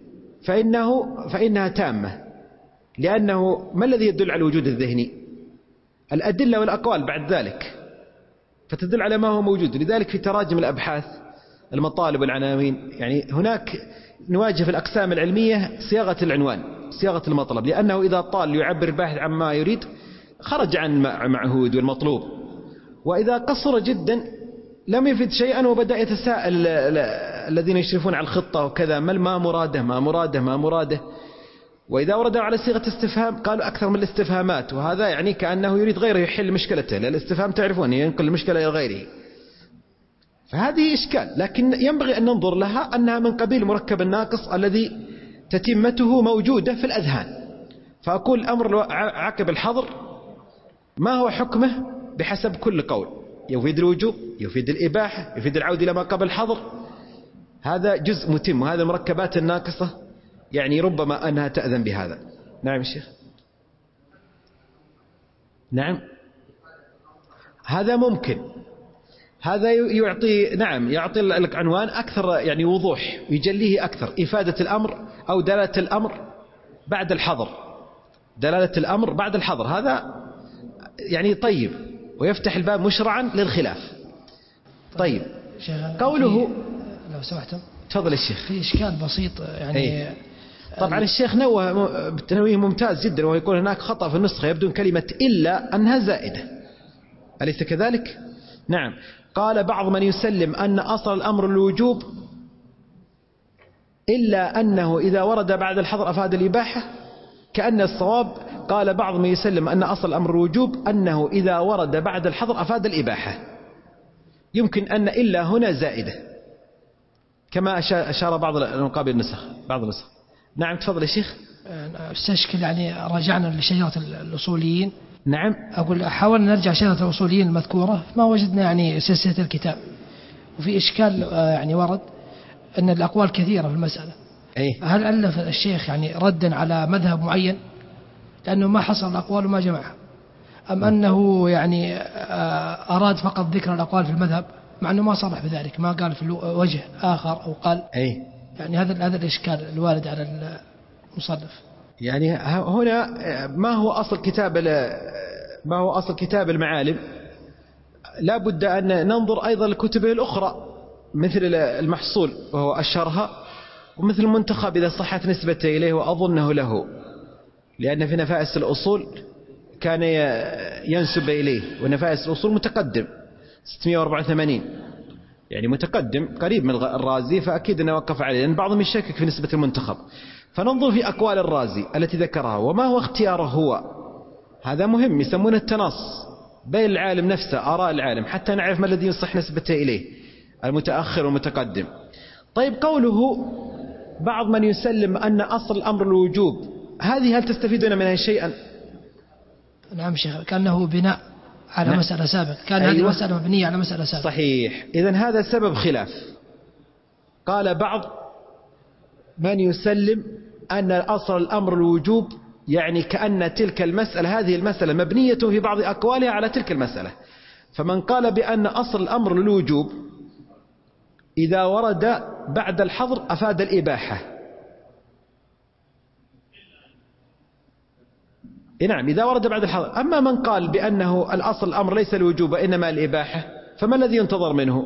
فإنها تامة، لأنه ما الذي يدل على الوجود الذهني؟ الأدلة والأقوال بعد ذلك، فتدل على ما هو موجود. لذلك في تراجم الأبحاث المطالب والعناوين يعني هناك نواجه في الأقسام العلمية صياغة العنوان، صياغة المطلب، لأنه إذا طال يعبر الباحث عما يريد خرج عن معهود والمطلوب، وإذا قصر جدا لم يفد شيئا وبدأ يتساءل الذين يشرفون على الخطة وكذا ما مراده. وإذا وردوا على صيغة استفهام قالوا أكثر من الاستفهامات، وهذا يعني كأنه يريد غيره يحل مشكلته، لأن الاستفهام تعرفون ينقل المشكلة إلى غيره. فهذه إشكال، لكن ينبغي أن ننظر لها أنها من قبيل مركب الناقص الذي تتمته موجودة في الأذهان. فأقول الأمر عقب الحظر ما هو حكمه بحسب كل قول، يفيد الوجوب، يفيد الإباحة، يفيد العودة إلى ما قبل الحظر. هذا جزء متم، وهذا المركبات الناقصة يعني ربما أنها تأذن بهذا. نعم الشيخ. نعم هذا ممكن، هذا يعطي العنوان أكثر يعني وضوح، يجليه أكثر، إفادة الأمر أو دلالة الأمر بعد الحظر، هذا يعني طيب، ويفتح الباب مشرعا للخلاف. طيب قوله لو سمحتم تفضل الشيخ. في إشكال بسيط يعني طبعا الشيخ نوه بتنويه ممتاز جدا، ويقول هناك خطأ في النسخة، يبدو كلمة إلا أنها زائدة، أليس كذلك؟ نعم. قال بعض من يسلم أن أصل الأمر الوجوب إلا أنه إذا ورد بعد الحظر أفاد الإباحة، كأن الصواب قال بعض من يسلم أن أصل الأمر الوجوب أنه إذا ورد بعد الحظر أفاد الإباحة. يمكن أن إلا هنا زائدة كما أشار بعض المقابل النسخ، بعض النسخ. نعم تفضل يا شيخ. استشكل يعني راجعنا لشجرة الأصوليين. نعم أقول حاولنا نرجع شجرة الأصوليين المذكورة ما وجدنا يعني سلسلة الكتاب، وفي إشكال يعني ورد أن الأقوال كثيرة في المسألة. هل ألف الشيخ يعني ردا على مذهب معين لأنه ما حصل الأقوال وما جمعها، أم أنه يعني أراد فقط ذكر الأقوال في المذهب مع أنه ما صرح بذلك، ما قال في وجه آخر أو قال يعني هذا الإشكال الوارد على المصنف. يعني هنا ما هو أصل كتاب المعالم؟ لا بد أن ننظر أيضا لكتبه الأخرى مثل المحصول وهو أشهرها، ومثل المنتخب إذا صحت نسبته إليه وأظنه له، لأن في نفائس الأصول كان ينسب إليه، ونفائس الأصول متقدم 684 يعني متقدم قريب من الرازي، فأكيد أنه وقف عليه، لأن بعضهم يشكك في نسبة المنتخب. فننظر في أقوال الرازي التي ذكرها وما هو اختياره هو، هذا مهم، يسمونه التنص بين العالم نفسه، آراء العالم، حتى نعرف ما الذي يصح نسبته إليه، المتأخر والمتقدم. طيب قوله بعض من يسلم أن أصل الأمر الوجوب، هذه هل تستفيدون منها شيئا؟ نعم شيخ، كأنه بناء على مسألة سابقة، كان هذه المسألة مبنية على مسألة سابقة. صحيح. إذن هذا سبب خلاف. قال بعض من يسلم أن أصل الأمر الوجوب، يعني كأن تلك المسألة، هذه المسألة مبنية في بعض أقوالها على تلك المسألة. فمن قال بأن أصل الأمر الوجوب إذا ورد بعد الحظر أفاد الإباحة. نعم إذا ورد بعد الحظر. أما من قال بأنه الأصل الأمر ليس الوجوب إنما الإباحة، فما الذي ينتظر منه؟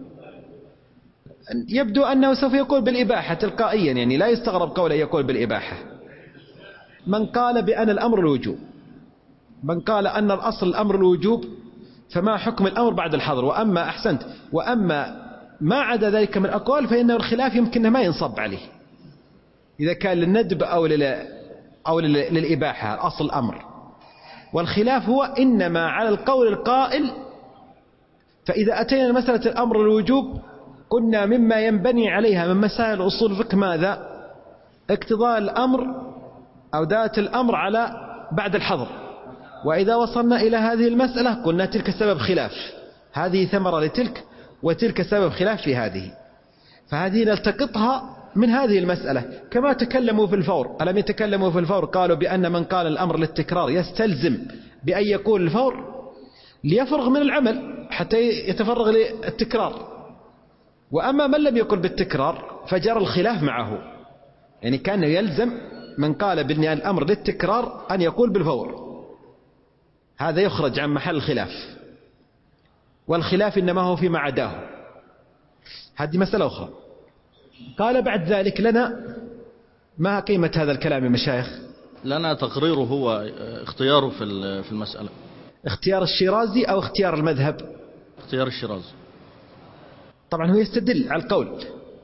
يبدو أنه سوف يقول بالإباحة تلقائيا، يعني لا يستغرب قوله يقول بالإباحة. من قال بأن الأمر الوجوب، من قال أن الأصل الأمر الوجوب، فما حكم الأمر بعد الحظر؟ وأما أحسنت، وأما ما عدا ذلك من الأقوال فإنه الخلاف يمكن ما ينصب عليه، إذا كان للندب أو للإباحة أصل الأمر. والخلاف هو إنما على القول القائل. فإذا أتينا مسألة الأمر الوجوب قلنا مما ينبني عليها من مسائل أصول الفقه ماذا؟ اقتضاء الأمر أو دالة الأمر على بعد الحظر. وإذا وصلنا إلى هذه المسألة قلنا تلك سبب خلاف، هذه ثمرة لتلك، وتلك سبب خلاف في هذه. فهذه نلتقطها من هذه المسألة. كما تكلموا في الفور، ألم يتكلموا في الفور قالوا بأن من قال الأمر للتكرار يستلزم بأن يقول الفور ليفرغ من العمل حتى يتفرغ للتكرار. وأما من لم يقل بالتكرار فجرى الخلاف معه، يعني كان يلزم من قال بأن الأمر للتكرار أن يقول بالفور، هذا يخرج عن محل الخلاف، والخلاف إنما هو فيما عداه. هذه مسألة أخرى. قال بعد ذلك لنا ما قيمة هذا الكلام يا مشايخ؟ لنا تقريره هو اختياره في المسألة. اختيار الشيرازي أو اختيار المذهب؟ اختيار الشيرازي. طبعا هو يستدل على القول،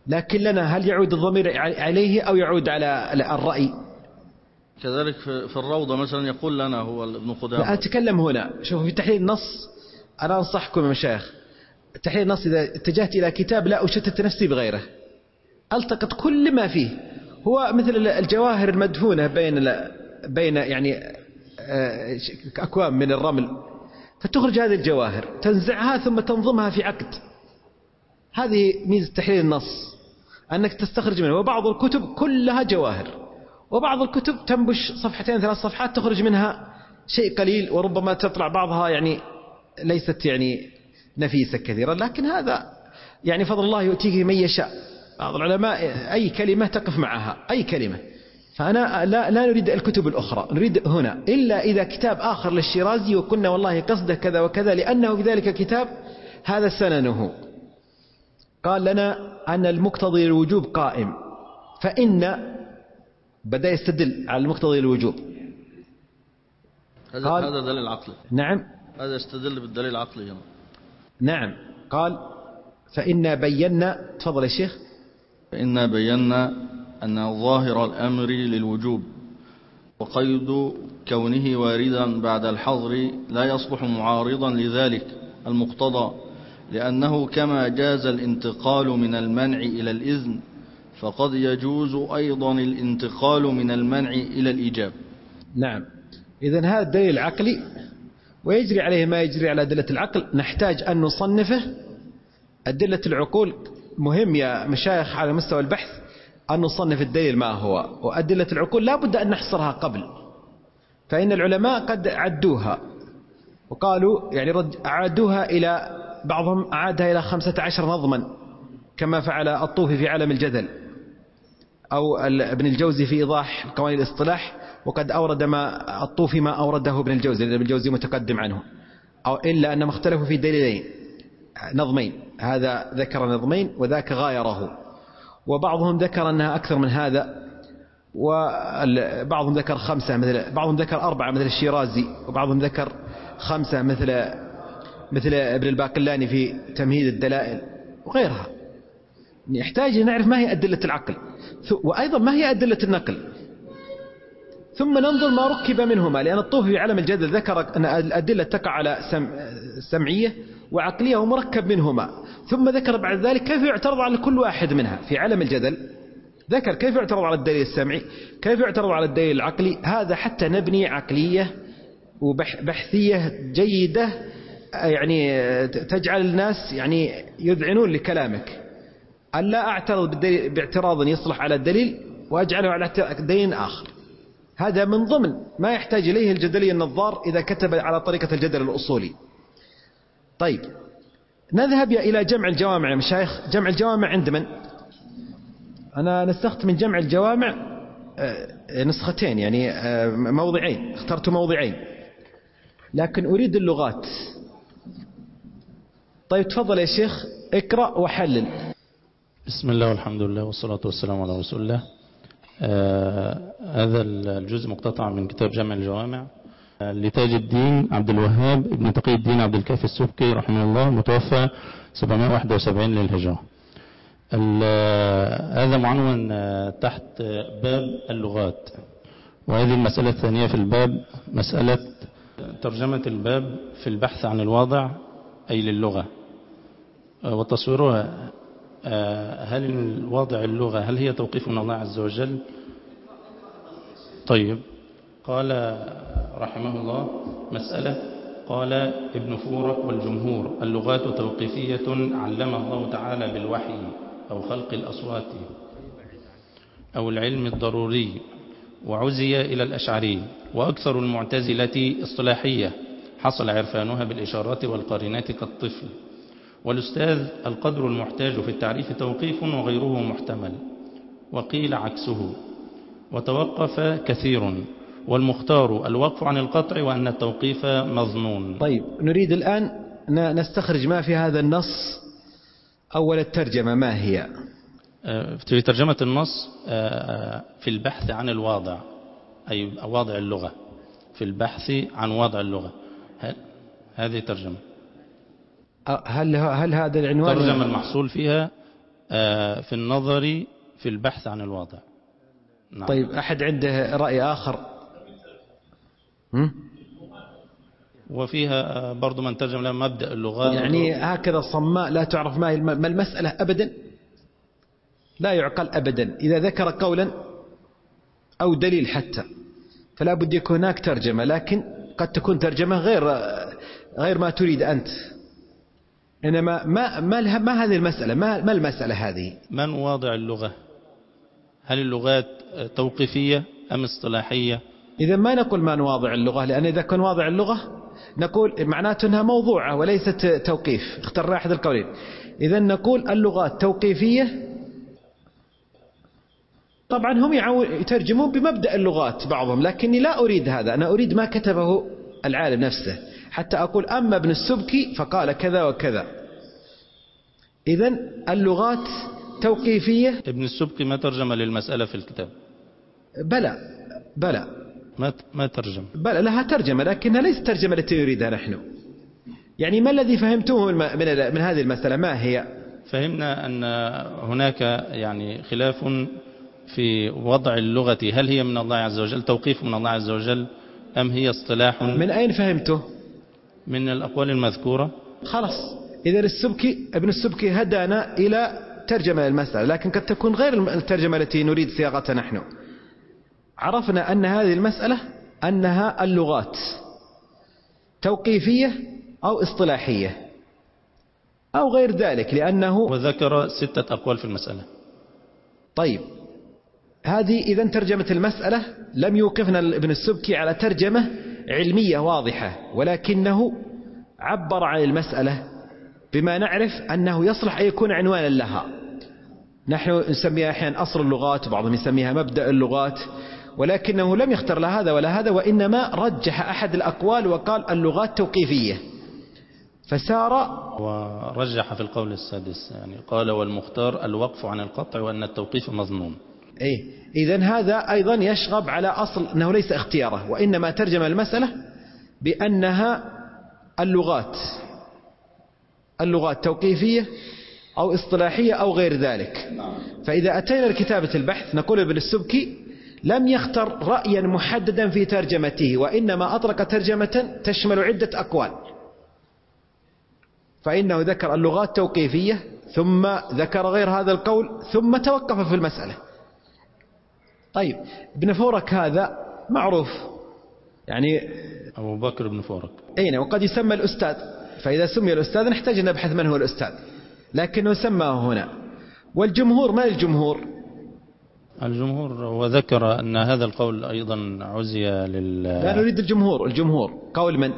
لكن لنا هل يعود الضمير عليه أو يعود على الرأي؟ كذلك في الروضة مثلا يقول لنا هو ابن قدامة. لا أتكلم هنا، شوفوا في تحليل النص أنا أنصحكم يا مشايخ، تحليل النص إذا اتجهت إلى كتاب لا أشتت نفسي بغيره، ألتقط كل ما فيه، هو مثل الجواهر المدفونة بين يعني أكوام من الرمل، فتخرج هذه الجواهر تنزعها ثم تنظمها في عقد. هذه ميزة تحليل النص، أنك تستخرج منه. وبعض الكتب كلها جواهر، وبعض الكتب تنبش صفحتين 3 صفحات تخرج منها شيء قليل، وربما تطلع بعضها يعني ليست يعني نفيسة كثيرا، لكن هذا يعني فضل الله يؤتيه من يشاء. بعض العلماء أي كلمة تقف معها، أي كلمة. فأنا لا نريد الكتب الأخرى، نريد هنا إلا إذا كتاب آخر للشيرازي وكنا والله قصده كذا وكذا لأنه في ذلك كتاب هذا سننه قال لنا أن المقتضي الوجوب قائم، فإن بدأ يستدل على المقتضي الوجوب. هذا دليل عقلي. نعم، هذا يستدل بالدليل العقلي هنا. نعم، قال فإنا بينا. تفضل يا شيخ. فإنا بينا أن ظاهر الأمر للوجوب، وقيد كونه واردا بعد الحظر لا يصلح معارضا لذلك المقتضى، لأنه كما جاز الانتقال من المنع إلى الإذن فقد يجوز أيضا الانتقال من المنع إلى الإيجاب. نعم، إذن هذا الدليل العقلي ويجري عليه ما يجري على أدلة العقل. نحتاج أن نصنفه. أدلة العقول مهم يا مشايخ على مستوى البحث أن نصنف الدليل ما هو، وأدلة العقول لا بد أن نحصرها قبل، فإن العلماء قد عدوها وقالوا يعني عادوها إلى بعضهم أعادها إلى 15 نظما كما فعل الطوفي في عالم الجدل، أو ابن الجوزي في إيضاح قوانين الاصطلاح، وقد أورد ما الطوفي ما أورده ابن الجوزي، لأن ابن الجوزي متقدم عنه، أو إلا أنهم اختلفوا في دليلين نظمين، هذا ذكر نظمين وذاك غايره، وبعضهم ذكر أنها أكثر من هذا، وبعضهم ذكر 5 بعضهم ذكر 4 مثل الشيرازي، وبعضهم ذكر 5 مثل ابن الباقلاني في تمهيد الدلائل وغيرها. نحتاج نعرف ما هي أدلة العقل، وأيضا ما هي أدلة النقل، ثم ننظر ما ركب منهما، لأن الطوفي في عالم الجدل ذكر أن الأدلة تقع على سمعية وعقلية ومركب منهما، ثم ذكر بعد ذلك كيف يعترض على كل واحد منها. في عالم الجدل ذكر كيف يعترض على الدليل السمعي، كيف يعترض على الدليل العقلي، هذا حتى نبني عقلية وبحثية جيدة يعني تجعل الناس يعني يذعنون لكلامك، ألا أعترض باعتراض يصلح على الدليل وأجعله على دليل آخر. هذا من ضمن ما يحتاج إليه الجدلي النظار إذا كتب على طريقة الجدل الأصولي. طيب نذهب إلى جمع الجوامع يا مشايخ. جمع الجوامع عند من؟ أنا نسخت من جمع الجوامع نسختين، يعني موضعين، اخترت موضعين، لكن أريد اللغات. طيب تفضل يا شيخ، اقرأ وحلل. بسم الله والحمد لله والصلاة والسلام على رسول الله. هذا الجزء مقتطع من كتاب جمع الجوامع لتاج الدين عبد الوهاب ابن تقي الدين عبد الكافي السبكي رحمه الله، متوفى 771 للهجرة. هذا معنون تحت باب اللغات، وهذه المسألة الثانية في الباب مسألة ترجمة الباب في البحث عن الواضع أي للغة وتصويرها. هل الواضع اللغة هل هي توقيف من الله عز وجل؟ طيب، قال رحمه الله مسألة، قال ابن فورك والجمهور اللغات توقيفية علمها الله تعالى بالوحي أو خلق الأصوات أو العلم الضروري، وعزي إلى الأشعري، وأكثر المعتزلة اصطلاحية حصل عرفانها بالإشارات والقرينات كالطفل. والأستاذ القدر المحتاج في التعريف توقيف وغيره محتمل، وقيل عكسه، وتوقف كثير، والمختار الوقف عن القطع وأن التوقيف مظنون. طيب نريد الآن نستخرج ما في هذا النص. أول الترجمة ما هي؟ في ترجمة النص في البحث عن الواضع أي واضع اللغة، في البحث عن واضع اللغة، هذه ترجمة. هل هذا العنوان ترجمة المحصول فيها في النظر في البحث عن الواضع. نعم. طيب أحد عنده رأي آخر؟ وفيها برضو من ترجم لها مبدأ اللغات، يعني هكذا صماء لا تعرف ما المسألة أبدا، لا يعقل أبدا. إذا ذكر قولا أو دليل حتى فلا بد يكون هناك ترجمة، لكن قد تكون ترجمة غير ما تريد أنت. إنما ما هذه المسألة، ما المسألة هذه؟ من واضع اللغة؟ هل اللغات توقيفية أم اصطلاحية؟ إذا ما نقول ما نواضع اللغة، لأن إذا كان واضع اللغة نقول معناته أنها موضوعة وليست توقيف، اخترنا أحد القولين. إذا نقول اللغات توقيفية. طبعا هم يترجمون بمبدأ اللغات بعضهم، لكني لا أريد هذا، أنا أريد ما كتبه العالم نفسه، حتى أقول أما ابن السبكي فقال كذا وكذا. إذا اللغات توقيفية. ابن السبكي ما ترجم للمسألة في الكتاب؟ بلى ما ترجم. بلى لها ترجمة، لكنها ليست ترجمة التي نريدها نحن. يعني ما الذي فهمتوه من هذه المسألة؟ ما هي؟ فهمنا أن هناك يعني خلاف في وضع اللغة، هل هي من الله عز وجل، توقيف من الله عز وجل، أم هي اصطلاح؟ من أين فهمته؟ من الأقوال المذكورة. خلاص، إذا ابن السبكي هدانا إلى ترجمة المسألة، لكن قد تكون غير الترجمة التي نريد صياغتها نحن. عرفنا أن هذه المسألة أنها اللغات توقيفية أو اصطلاحية أو غير ذلك، لأنه وذكر 6 أقوال في المسألة. طيب هذه إذن ترجمة المسألة. لم يوقفنا ابن السبكي على ترجمة علمية واضحة، ولكنه عبر عن المسألة بما نعرف أنه يصلح أن يكون عنوانا لها. نحن نسميها أحيانا أصل اللغات، وبعضهم يسميها مبدأ اللغات، ولكنه لم يختر لا هذا ولا هذا، وإنما رجح أحد الأقوال وقال اللغات توقيفية، فسار ورجح في القول السادس، يعني قال والمختار الوقف عن القطع وأن التوقيف مظنون. إذن هذا أيضا يشغب على أصل أنه ليس اختياره، وإنما ترجم المسألة بأنها اللغات توقيفية أو اصطلاحية أو غير ذلك. فإذا أتينا لكتابة البحث نقول ابن السبكي لم يختر رأيا محددا في ترجمته، وإنما أطلق ترجمة تشمل عدة أقوال. فإنه ذكر اللغات توقيفية، ثم ذكر غير هذا القول، ثم توقف في المسألة. طيب ابن فورك هذا معروف، يعني أبو بكر بن فورك، وقد يسمى الأستاذ، فإذا سمي الأستاذ نحتاج أن نبحث من هو الأستاذ، لكنه سماه هنا. والجمهور، ما الجمهور؟ الجمهور وذكر أن هذا القول أيضا عزي لا نريد الجمهور قول من؟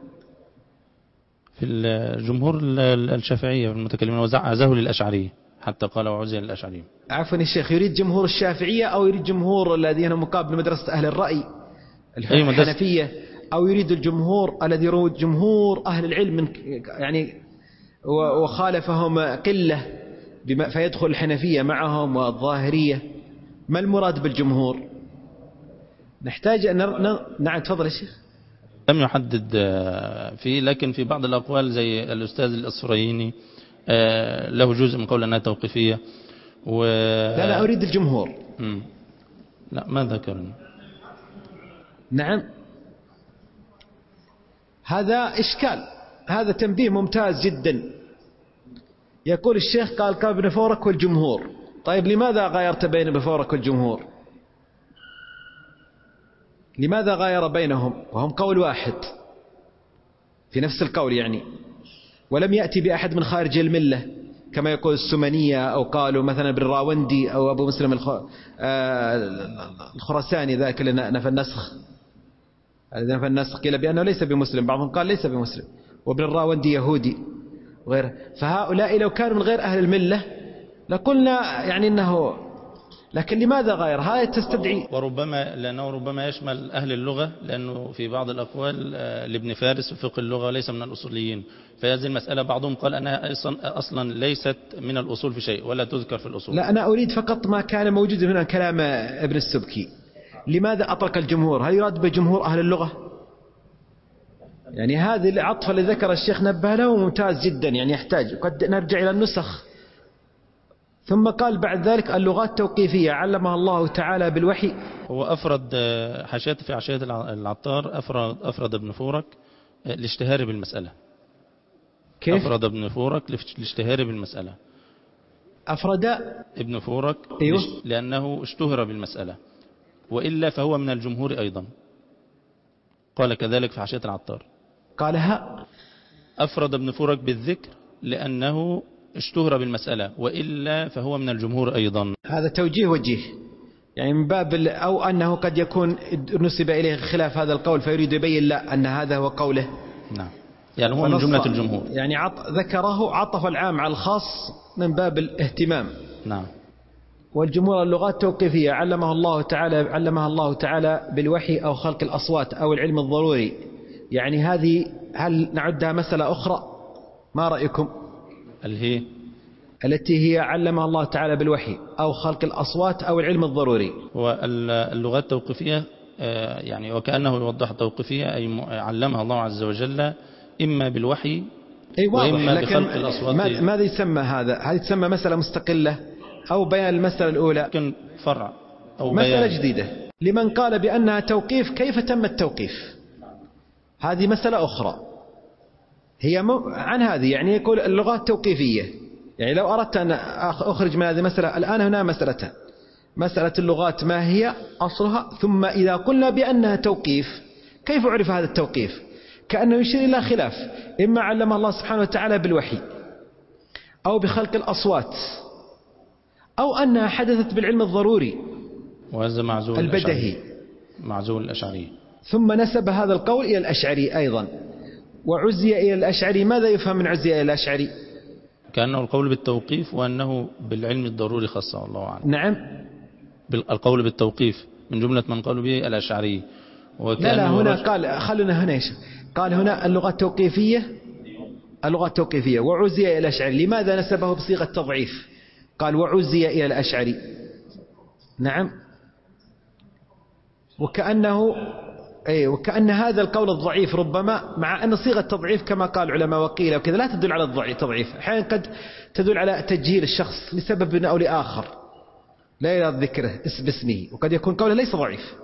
في الجمهور الشافعية المتكلمين، وعزاه للأشعرية حتى قال وعزي للأشعرية. عفوا الشيخ، يريد جمهور الشافعية أو يريد جمهور الذين مقابل مدرسة أهل الرأي الحنفية، أو يريد الجمهور الذي يريد جمهور أهل العلم من يعني وخالفهم قلة فيدخل الحنفية معهم والظاهرية؟ ما المراد بالجمهور؟ نحتاج أن نعم تفضل يا شيخ. لم يحدد فيه، لكن في بعض الأقوال زي الأستاذ الأصفريني له جزء من قول أنها توقيفية لا أريد الجمهور. لا ما ذكرنا. نعم، هذا إشكال، هذا تنبيه ممتاز جدا. يقول الشيخ قال ابن فورك والجمهور. طيب لماذا غايرت بين ابن فورك والجمهور؟ لماذا غاير بينهم وهم قول واحد في نفس القول يعني، ولم يأتي بأحد من خارج الملة كما يقول السمنية، أو قالوا مثلا بالراوندي أو أبو مسلم الخراساني ذاك اللي نفى النسخ، الذي نفى النسخ قيل بأنه ليس بمسلم، بعضهم قال ليس بمسلم، وابن الراوندي يهودي وغيره. فهؤلاء لو كانوا من غير أهل الملة لقلنا يعني إنه، لكن لماذا غير؟ هاي تستدعي، لأنه ربما يشمل أهل اللغة، لأنه في بعض الأقوال لابن فارس في فقه اللغة ليس من الأصوليين، فهذه المسألة بعضهم قال أنها أصلا ليست من الأصول في شيء ولا تذكر في الأصول. لا أنا أريد فقط ما كان موجود هنا كلام ابن السبكي. لماذا أطلق الجمهور؟ هل يراد بجمهور أهل اللغة؟ يعني هذه العطف اللي ذكر الشيخ نبه له ممتاز جدا، يعني يحتاج قد نرجع إلى النسخ ثم قال بعد ذلك اللغات توقيفية علمها الله تعالى بالوحي. هو أفرد حاشية في حاشية العطار، أفرد ابن فورك الاشتهار بالمسألة. كيف؟ أفرد ابن فورك الاشتهار بالمسألة. أفرد ابن فورك أيوه؟ لأنه اشتهر بالمسألة، وإلا فهو من الجمهور أيضا. قال كذلك في حاشية العطار. قالها أفرد ابن فورك بالذكر لأنه اشتهر بالمسألة، وإلا فهو من الجمهور أيضا. هذا توجيه وجيه، يعني من باب أو أنه قد يكون نسب إليه خلاف هذا القول فيريد يبين لا أن هذا هو قوله. نعم، يعني هو من جملة الجمهور، يعني ذكره عطف العام على الخاص من باب الاهتمام. نعم. والجمهور اللغات توقيفية علمها الله تعالى بالوحي أو خلق الأصوات أو العلم الضروري. يعني هذه هل نعدها مسألة أخرى؟ ما رأيكم؟ هي التي هي علمها الله تعالى بالوحي أو خلق الأصوات أو العلم الضروري. واللغات التوقيفية يعني وكأنه يوضح التوقيفية أي علمها الله عز وجل إما بالوحي وإما بخلق الأصوات. ماذا يسمى هذا؟ هل تسمى مسألة مستقلة أو بيان المسألة الأولى؟ يمكن فرع أو مسألة جديدة. لمن قال بأنها توقيف كيف تم التوقيف؟ هذه مسألة أخرى هي عن هذه، يعني يقول اللغات توقيفية. يعني لو أردت أن أخرج من هذه المسألة الآن هنا مسألة اللغات ما هي أصلها، ثم إذا قلنا بأنها توقيف كيف عرف هذا التوقيف؟ كأنه يشير إلى خلاف، إما علم الله سبحانه وتعالى بالوحي أو بخلق الأصوات أو أنها حدثت بالعلم الضروري وهذا معزول البدهي معزول الأشعري. ثم نسب هذا القول إلى الأشعري أيضا، وعزي إلى الأشعري. ماذا يفهم من عزي إلى الأشعري؟ كأنه القول بالتوقيف وأنه بالعلم الضروري خاصة، الله أعلم. نعم، القول بالتوقيف من جملة من قالوا به الأشعري. لا هنا قال خلونا هنا قال هنا اللغة التوقيفية وعزي إلى الأشعري. لماذا نسبه بصيغة تضعيف؟ قال وعزي إلى الأشعري. نعم، وكأن هذا القول الضعيف ربما، مع أن صيغة تضعيف كما قال علماء وقيل وكذا لا تدل على التضعيف، أحيانا قد تدل على تجهيل الشخص لسبب أو لآخر لا يراد ذكره باسمه، وقد يكون قوله ليس ضعيف.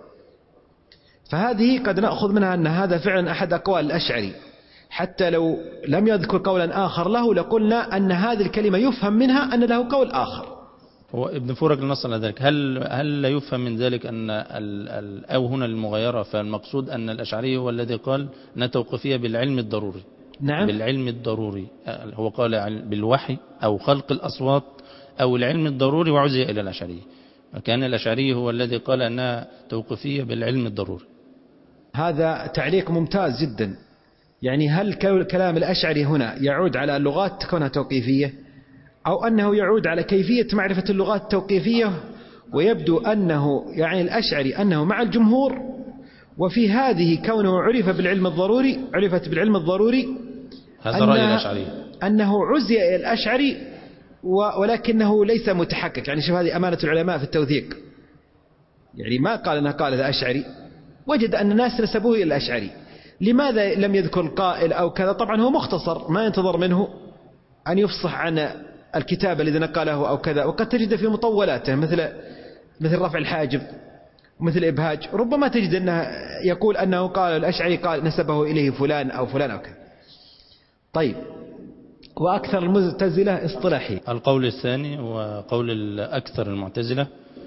فهذه قد نأخذ منها أن هذا فعلا أحد أقوال الأشعري، حتى لو لم يذكر قولا آخر له لقلنا أن هذه الكلمة يفهم منها أن له قول آخر. هو ابن فورك نص على ذلك. هل لا يفهم من ذلك أن أو هنا المغايرة، فالمقصود أن الأشعري هو الذي قال أن توقيفية بالعلم الضروري. نعم، بالعلم الضروري. هو قال بالوحي أو خلق الأصوات أو العلم الضروري وعزي إلى الأشعري. كان الأشعري هو الذي قال أنها توقيفية بالعلم الضروري. هذا تعليق ممتاز جدا. يعني هل كلام الأشعري هنا يعود على اللغات كونها توقيفية، أو أنه يعود على كيفية معرفة اللغات التوقيفية؟ ويبدو أنه يعني الأشعري أنه مع الجمهور، وفي هذه كونه عرفت بالعلم الضروري هذا رأي الأشعري أنه عزي إلى الأشعري ولكنه ليس متحقق. يعني شوف هذه أمانة العلماء في التوثيق، يعني ما قال أنه قال هذا أشعري، وجد أن الناس نسبوه إلى الأشعري. لماذا لم يذكر القائل أو كذا؟ طبعا هو مختصر، ما ينتظر منه أن يفصح عن الكتاب الذي نقله أو كذا، وقد تجد في مطولاته مثل رفع الحاجب ومثل إبهاج، ربما تجد أنه يقول أنه قال الأشعري قال نسبه إليه فلان أو فلان أو كذا. طيب، وأكثر المعتزلة اصطلاحي. القول الثاني وقول الأكثر المعتزلة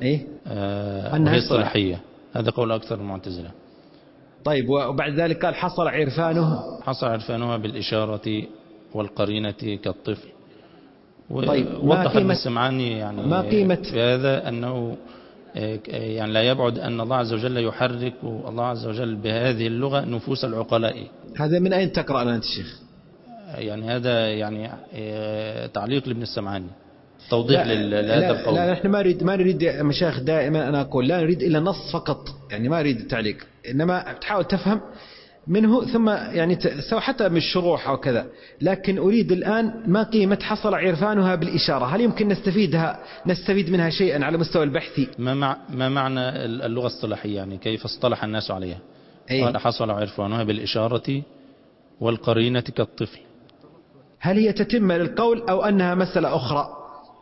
أنها اصطلاحية. هذا قول أكثر المعتزلة. طيب، وبعد ذلك قال حصل عرفانها بالإشارة والقرينة كالطفل. طيب، وضح ابن السمعاني يعني ما قيمة في هذا أنه يعني لا يبعد أن الله عز وجل يحرك الله عز وجل بهذه اللغة نفوس العقلاء. هذا من أين تقرأ أنت الشيخ؟ يعني هذا يعني تعليق لابن السمعاني، توضيح لهذا القول. لا، نحن ما نريد يا مشايخ، دائما أنا أقول لا نريد إلا نص فقط، يعني ما نريد التعليق، إنما تحاول تفهم منه ثم يعني سواء حتى من الشروح أو كذا. لكن أريد الآن ما قيمة حصل عرفانها بالإشارة؟ هل يمكن نستفيد منها شيئا على مستوى البحثي؟ ما معنى اللغة الصلاحية؟ يعني كيف اصطلح الناس عليها؟ قال حصل عرفانها بالإشارة والقرينة كالطفل. هل هي تتم للقول أو أنها مسألة أخرى؟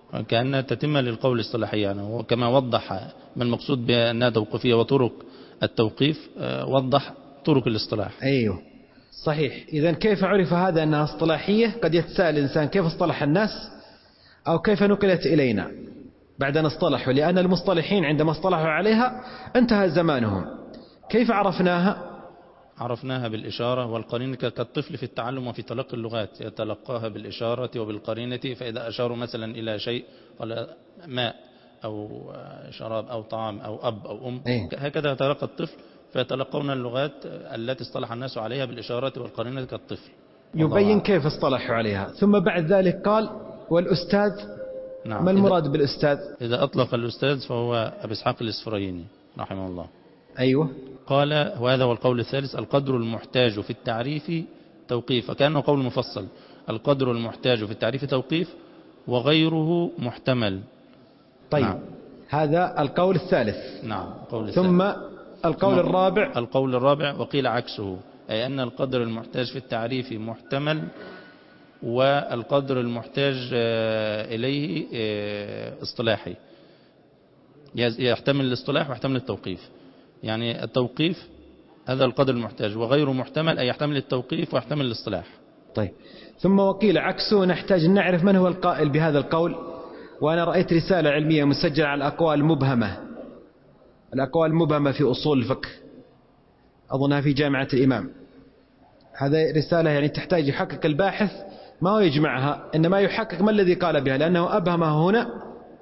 كأنها تتمة للقول الاصطلاحي يعني، وكما وضح ما المقصود بأنها توقيفية وطرق التوقيف وضح طرق الاصطلاح. أيوه صحيح. إذن كيف عرف هذا أنها اصطلاحية؟ قد يتساءل الإنسان كيف اصطلح الناس أو كيف نقلت إلينا بعد أن اصطلحوا، لأن المصطلحين عندما اصطلحوا عليها انتهى زمانهم. كيف عرفناها؟ عرفناها بالإشارة والقرينة كالطفل في التعلم وفي تلقي اللغات، يتلقاها بالإشارة وبالقرينة. فإذا أشاروا مثلا إلى شيء قال ماء أو شراب أو طعام أو أب أو أم، هكذا يتلقى الطفل، فيتلقون اللغات التي اصطلح الناس عليها بالإشارة والقرينة كالطفل. يبين كيف اصطلحوا عليها. ثم بعد ذلك قال والأستاذ. نعم. ما المراد بالأستاذ؟ إذا أطلق الأستاذ فهو أبي إسحاق الإسفرايني رحمه الله. أيوه. قال وهذا هو القول الثالث: القدر المحتاج في التعريف توقيف. فكأنه قول مفصل: القدر المحتاج في التعريف توقيف وغيره محتمل. طيب. نعم. هذا القول الثالث. نعم. ثم القول الرابع. القول الرابع وقيل عكسه، أي أن القدر المحتاج في التعريف محتمل والقدر المحتاج إليه اصطلاحي، يحتمل الاصطلاح ويحتمل التوقيف. يعني التوقيف هذا القدر المحتاج، وغير محتمل أي يحتمل التوقيف ويحتمل الاصطلاح. طيب. ثم وقيل عكسه، نحتاج أن نعرف من هو القائل بهذا القول. وأنا رأيت رسالة علمية مسجلة على الأقوال المبهمة، الأقوال المبهمة في أصول الفقه، أظنها في جامعة الإمام. هذا رسالة يعني تحتاج يحقق الباحث ما هو يجمعها، إنما يحقق ما الذي قال بها، لأنه أبهمه هنا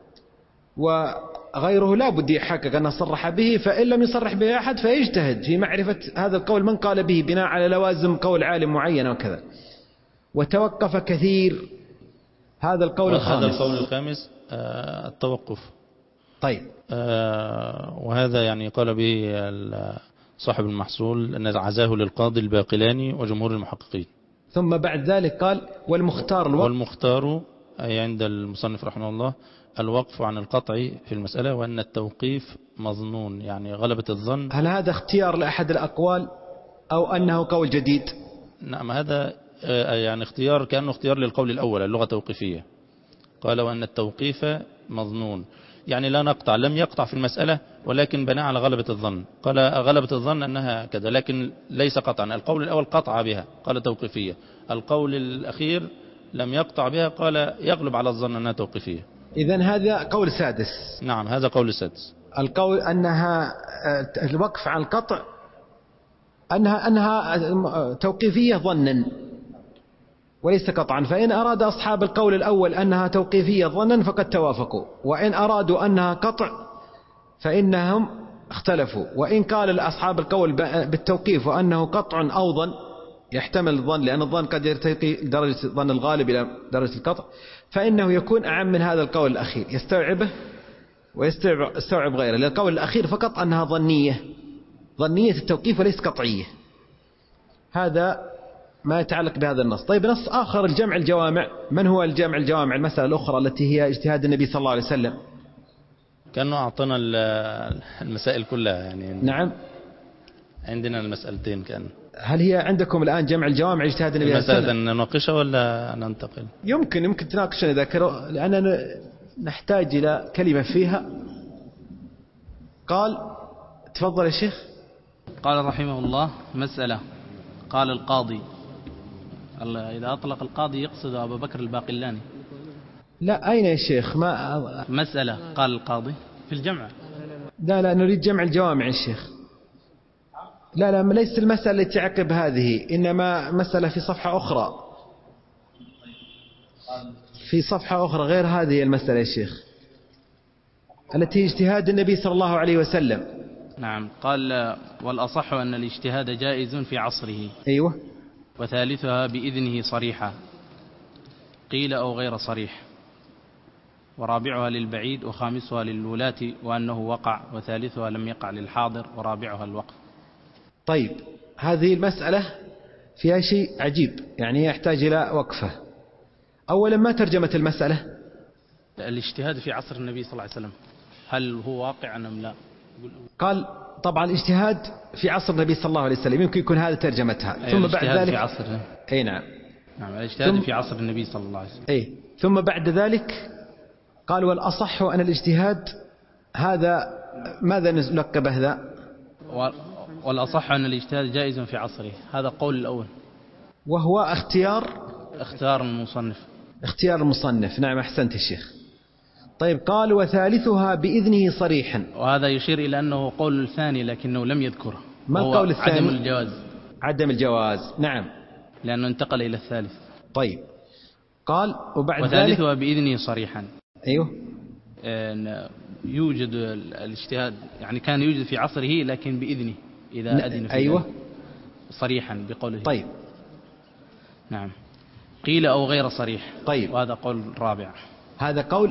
وغيره لا بد يحقق أنه صرح به، فإن لم يصرح به أحد فيجتهد في معرفة هذا القول من قال به بناء على لوازم قول عالم معين وكذا. وتوقف كثير. هذا القول الخامس. هذا القول الخامس التوقف. طيب. وهذا يعني قال به صاحب المحصول أن عزاه للقاضي الباقلاني وجمهور المحققين. ثم بعد ذلك قال والمختار الوقف. والمختار أي عند المصنف رحمه الله الوقف عن القطع في المسألة، وأن التوقيف مظنون يعني غلبة الظن. هل هذا اختيار لأحد الأقوال أو أنه قول جديد؟ نعم، هذا يعني اختيار، كأنه اختيار للقول الأول اللغة توقيفية. قال وأن التوقيف مظنون يعني لا نقطع، لم يقطع في المسألة ولكن بناء على غلبة الظن. قال غلبة الظن أنها كذا لكن ليس قطعا. القول الأول قطع بها قال توقيفية، القول الأخير لم يقطع بها قال يغلب على الظن أنها توقيفية. إذن هذا قول سادس. نعم هذا قول سادس. القول أنها الوقف عن القطع أنها توقيفية ظنا وليس قطعا. فإن أراد أصحاب القول الأول أنها توقيفية ظنا فقد توافقوا، وإن أرادوا أنها قطع فإنهم اختلفوا. وإن قال أصحاب القول بالتوقيف وأنه قطع أو ظن يحتمل الظن، لأن الظن قد يرتقي درجة الظن الغالب إلى درجة القطع، فإنه يكون أعم من هذا القول الأخير، يستوعبه ويستوعب غيره. لأن القول الأخير فقط أنها ظنية التوقيف وليس قطعية. هذا ما يتعلق بهذا النص. طيب نص آخر الجمع الجوامع. من هو الجمع الجوامع؟ المسألة الأخرى التي هي اجتهاد النبي صلى الله عليه وسلم. كأنه أعطانا المسائل كلها يعني. نعم عندنا المسألتين كان. هل هي عندكم الآن جمع الجوامع اجتهاد النبي صلى الله عليه وسلم؟ نناقشها ولا ننتقل؟ يمكن تناقشنا ذكره، لأننا نحتاج إلى كلمة فيها. قال تفضل يا شيخ. قال رحمه الله مسألة. قال القاضي، إذا أطلق القاضي يقصد أبا بكر الباقلاني. لا أين يا شيخ؟ ما مسألة قال القاضي في الجمع. لا نريد جمع الجوامع يا شيخ. لا ليس المسألة التي تعقب هذه، إنما مسألة في صفحة أخرى، في صفحة أخرى غير هذه المسألة يا شيخ، التي اجتهاد النبي صلى الله عليه وسلم. نعم. قال والأصح أن الاجتهاد جائز في عصره. أيوة. وثالثها بإذنه صريحة قيل أو غير صريح، ورابعها للبعيد، وخامسها للولاة وأنه وقع، وثالثها لم يقع للحاضر، ورابعها الوقف. طيب هذه المسألة فيها شيء عجيب يعني يحتاج إلى وقفة. أولا ما ترجمة المسألة؟ الاجتهاد في عصر النبي صلى الله عليه وسلم هل هو واقع أم لا؟ قال طبعا الاجتهاد في عصر النبي صلى الله عليه وسلم، يمكن يكون هذا ترجمتها. ثم بعد ذلك في عصر. أي نعم. الاجتهاد في عصر النبي صلى الله عليه وسلم. ثم بعد ذلك قال والأصح أن الاجتهاد هذا ماذا نلقب هذا؟ والأصح أن الاجتهاد جائز في عصره، هذا قول الأول، وهو اختيار المصنف. اختيار المصنف، نعم أحسنت الشيخ. طيب قال وثالثها بإذنه صريحا، وهذا يشير إلى أنه قول الثاني لكنه لم يذكره. ما القول الثاني؟ عدم الجواز. عدم الجواز، نعم، لأنه انتقل إلى الثالث. طيب قال وبعد وثالثها بإذنه صريحا. أيوه، يوجد الاجتهاد، يعني كان يوجد في عصره لكن بإذنه إذا أذن فيه. أيوه صريحا بقوله. طيب نعم، قيل أو غير صريح. طيب، وهذا قول رابع. هذا قول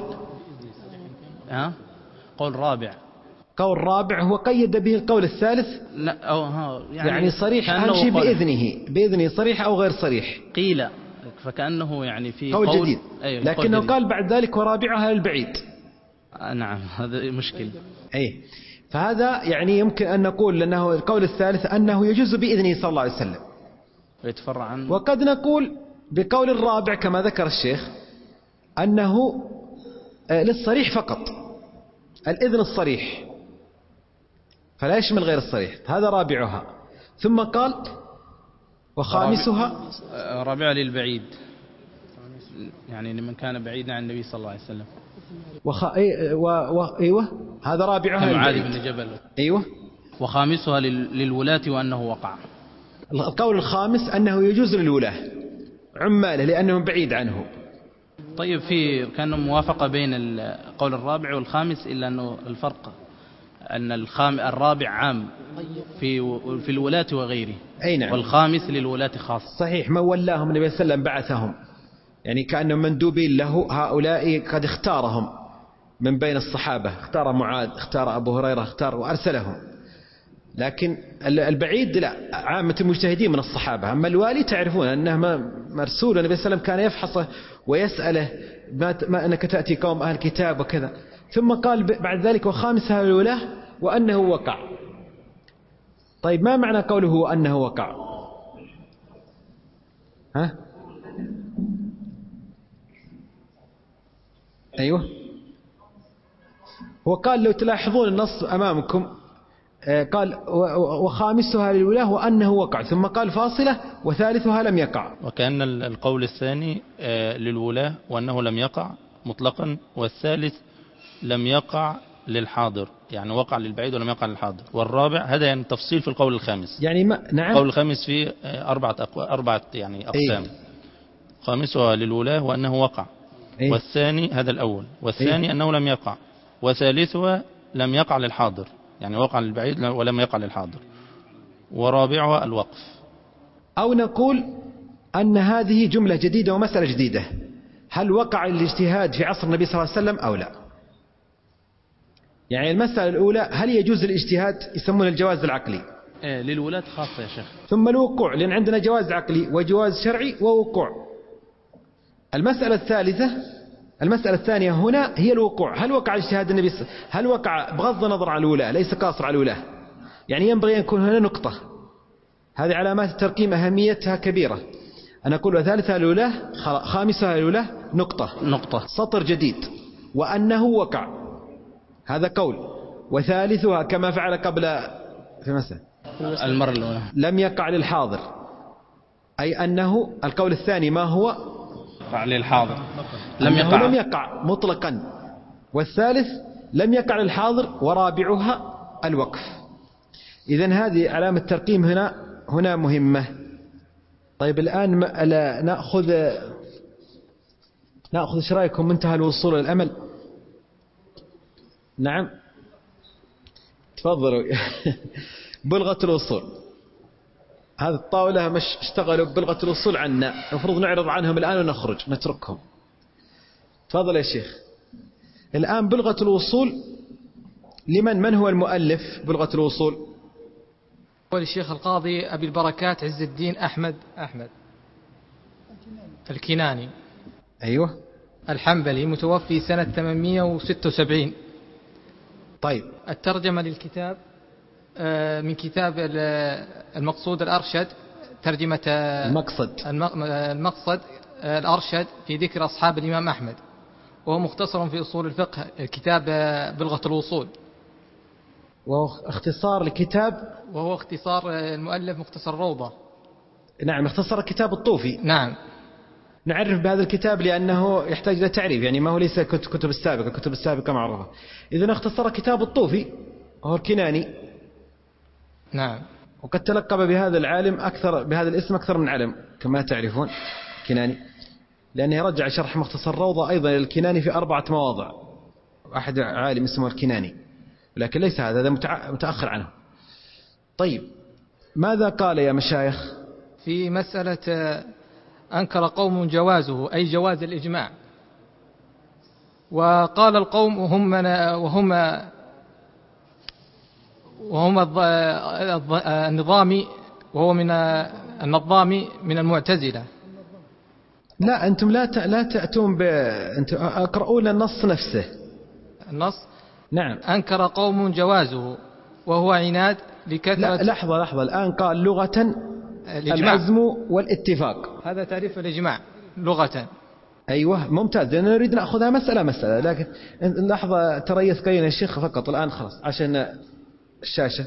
قول رابع. قول رابع هو قيد به القول الثالث. لا يعني صريح أهم شيء بإذنه صريح أو غير صريح. قيل فكأنه يعني في قول جديد. أيوه، لكنه قال بعد ذلك ورابعها للبعيد. نعم، هذا مشكل. أي، فهذا يعني يمكن أن نقول أنه القول الثالث أنه يجوز بإذنه صلى الله عليه وسلم ويتفرع عنه. وقد نقول بقول الرابع كما ذكر الشيخ أنه للصريح فقط، الإذن الصريح فلا يشمل غير الصريح، هذا رابعها. ثم قال وخامسها رابعها للبعيد، يعني لمن كان بعيدا عن النبي صلى الله عليه وسلم. أيوة، هذا رابعها معاذ بن جبل. أيوة. وخامسها للولاة وأنه وقع. القول الخامس أنه يجوز للولاة عماله لأنه بعيد عنه. طيب في كان موافقة بين القول الرابع والخامس، إلا أنه الفرق أن الرابع عام في الولاة وغيره. أي نعم. والخامس للولاة خاص. صحيح، من ولاهم النبي صلى الله عليه وسلم بعثهم، يعني كأنهم مندوبين له، هؤلاء قد اختارهم من بين الصحابة، اختار معاذ، اختار أبو هريرة، اختار وأرسلهم. لكن البعيد لا، عامة المجتهدين من الصحابة. أما الوالي تعرفون أنه مرسول، النبي صلى الله عليه وسلم كان يفحصه ويسأله ما أنك تأتي قوم أهل كتاب وكذا. ثم قال بعد ذلك وخامسها الولاة وأنه وقع. طيب ما معنى قوله أنه وقع؟ أيوه، هو قال لو تلاحظون النص أمامكم قال وخامسها للولاة وأنه وقع، ثم قال فاصلة وثالثها لم يقع. وكأن القول الثاني للولاة وأنه لم يقع مطلقا، والثالث لم يقع للحاضر، يعني وقع للبعيد ولم يقع للحاضر. والرابع هذا يعني تفصيل في القول الخامس، يعني نعم، القول الخامس فيه أربعة يعني أقسام. أيه. خامسها للولاة وأنه وقع. أيه. والثاني هذا الأول، والثاني أيه. أنه لم يقع. وثالثها لم يقع للحاضر، يعني وقع للبعيد ولم يقع للحاضر. ورابعها الوقف. أو نقول أن هذه جملة جديدة ومسألة جديدة، هل وقع الاجتهاد في عصر النبي صلى الله عليه وسلم أو لا؟ يعني المسألة الأولى هل يجوز الاجتهاد، يسمون الجواز العقلي. للولاة خاصة يا شيخ. ثم الوقوع، لأن عندنا جواز عقلي وجواز شرعي ووقوع. المسألة الثانية هنا هي الوقوع، هل وقع اجتهاد النبي، هل وقع بغض النظر عن الولاة، ليس قاصر على الولاة. يعني ينبغي أن يكون هنا نقطة، هذه علامات الترقيم أهميتها كبيرة. أنا أقول وثالثها الولاة، خامسها الولاة، نقطة سطر جديد، وأنه وقع، هذا قول. وثالثها كما فعل قبل في مسألة المرة الأولى لم يقع للحاضر، أي أنه القول الثاني ما هو للحاضر، لم يقع مطلقا. والثالث لم يقع للحاضر، ورابعها الوقف. إذن هذه علامة الترقيم هنا مهمة. طيب الآن نأخذ إيش رأيكم منتهى الوصول للأمل؟ نعم تفضلوا. بلغة الوصول، هذه الطاولة مش اشتغلوا ببلغة الوصول عنا، المفروض نعرض عنهم الآن ونخرج نتركهم. تفضل يا شيخ. الآن بلغة الوصول من هو المؤلف بلغة الوصول؟ هو الشيخ القاضي أبي البركات عز الدين أحمد الكناني. أيوه. الحنبلي، متوفي سنة 876. طيب الترجمة للكتاب من كتاب المقصود الأرشد، ترجمة المقصد الأرشد في ذكر أصحاب الإمام أحمد. وهو مختصر في أصول الفقه، الكتاب بلغة الوصول. وهو اختصار لكتاب، وهو اختصار المؤلف مختصر روضة. نعم، اختصر كتاب الطوفي. نعم. نعرف بهذا الكتاب لأنه يحتاج إلى تعريف، يعني ما هو ليس كتب السابقة، الكتب السابقة معروفة. إذن اختصر كتاب الطوفي وهو الكناني. نعم. وقد تلقب بهذا العالم بهذا الاسم أكثر من علم كما تعرفون، كناني، لأنه رجع شرح مختصر روضة أيضا للكناني في 4 مواضع. أحد عالم اسمه الكناني، لكن ليس هذا متأخر عنه. طيب، ماذا قال يا مشايخ في مسألة أنكر قوم جوازه، أي جواز الإجماع، وقال القوم وهم النظامي، وهو من النظامي من المعتزلة. لا، أنتم لا تأتون أنتم أقرؤوا النص نفسه. النص. نعم. أنكر قوم جوازه وهو عناد لكثرة. لا، لحظة، الآن قال لغة العزم والاتفاق، هذا تعريف الإجماع لغة. أيوة، ممتاز، لأننا نريد نأخذها مسألة، لكن لحظة، ترى يثقين يا شيخ فقط الآن، خلاص عشان الشاشة.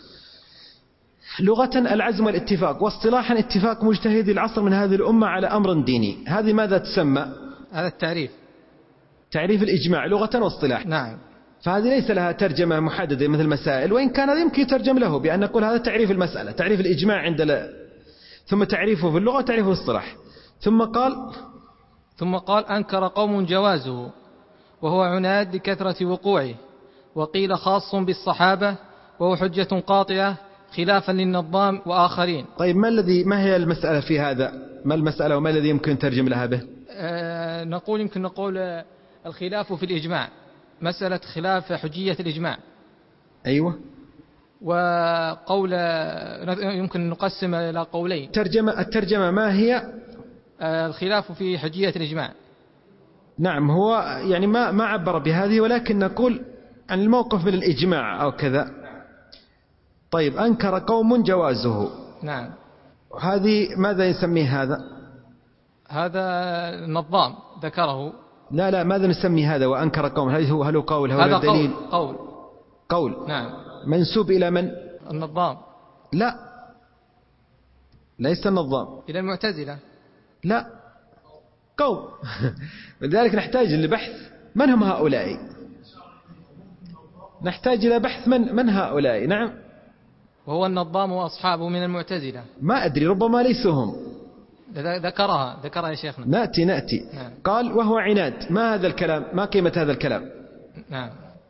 لغة العزم والاتفاق، واصطلاحا اتفاق مجتهدي العصر من هذه الأمة على أمر ديني. هذه ماذا تسمى؟ هذا التعريف، تعريف الإجماع لغة واصطلاح. نعم. فهذه ليس لها ترجمة محددة مثل المسائل، وإن كان هذا يمكن يترجم له بأن نقول هذا تعريف المسألة، تعريف الإجماع عند ثم تعريفه في اللغة، تعريفه في الاصطلاح. ثم قال أنكر قوم جوازه وهو عناد لكثرة وقوعه، وقيل خاص بالصحابة وهو حجة قاطعة خلافا للنظام وآخرين. طيب، ما هي المسألة في هذا؟ ما المسألة وما الذي يمكن ترجم لها به؟ يمكن نقول الخلاف في الإجماع، مسألة خلاف حجية الإجماع. أيوة. وقول يمكن نقسم إلى قولين. الترجمة ما هي؟ الخلاف في حجية الإجماع. نعم، هو يعني ما عبر بهذه، ولكن نقول عن الموقف من الإجماع أو كذا. طيب، أنكر قوم جوازه. نعم. هذه ماذا يسميه هذا النظام ذكره. لا، ماذا نسمي هذا وأنكر قوم؟ هل هو قول؟ هذا دليل؟ قول. نعم. منسوب إلى من؟ النظام. لا، ليس النظام. إلى المعتزلة. لا، قوم. لذلك نحتاج لبحث من هم هؤلاء، نحتاج إلى بحث من هؤلاء. نعم. وهو النظام وأصحابه من المعتزلة. ما أدري، ربما ليسوا هم. ذكرها يا شيخنا. نأتي. نعم. قال وهو عناد. ما هذا الكلام؟ ما قيمة هذا الكلام؟ نعم.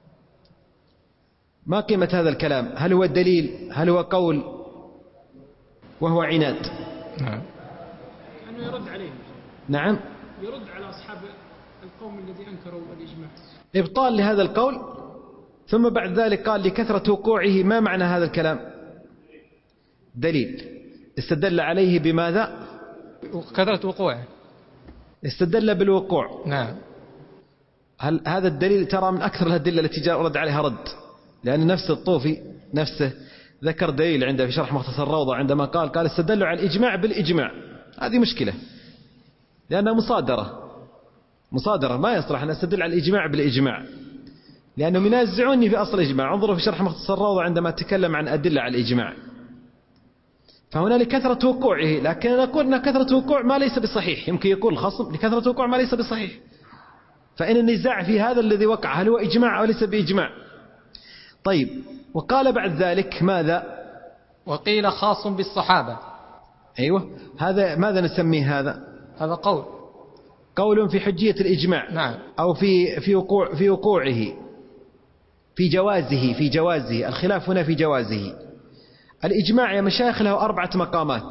ما قيمة هذا الكلام؟ هل هو الدليل؟ هل هو قول؟ وهو عناد. نعم. أنه يرد عليهم. نعم، يرد على أصحاب القوم الذي أنكروا الإجماع. إبطال لهذا القول. ثم بعد ذلك قال لكثرة وقوعه. ما معنى هذا الكلام؟ دليل. استدل عليه بماذا؟ كثرة وقوعه. استدل بالوقوع. نعم. هل هذا الدليل ترى من أكثر الأدلة التي جاء رد عليها رد، لأن نفس الطوفي نفسه ذكر دليل عنده في شرح مختصر الروضة عندما قال استدلوا على الإجماع بالإجماع. هذه مشكلة، لأنها مصادرة ما يصلح أن استدل على الإجماع بالإجماع، لأنهم ينازعوني في أصل الإجماع. انظروا في شرح مختصر الروضة عندما تكلم عن أدلة على الإجماع، فهنا لكثرة وقوعه. لكن نقول أن كثرة وقوع ما ليس بصحيح. يمكن يقول الخصم لكثرة وقوع ما ليس بصحيح، فإن النزاع في هذا الذي وقع هل هو إجماع أو ليس بإجماع. طيب، وقال بعد ذلك ماذا؟ وقيل خاص بالصحابة. أيوة، هذا ماذا نسميه؟ هذا قول في حجية الإجماع. نعم. أو في وقوعه، في جوازه. الخلاف هنا في جوازه. الإجماع يا مشايخ له 4 مقامات.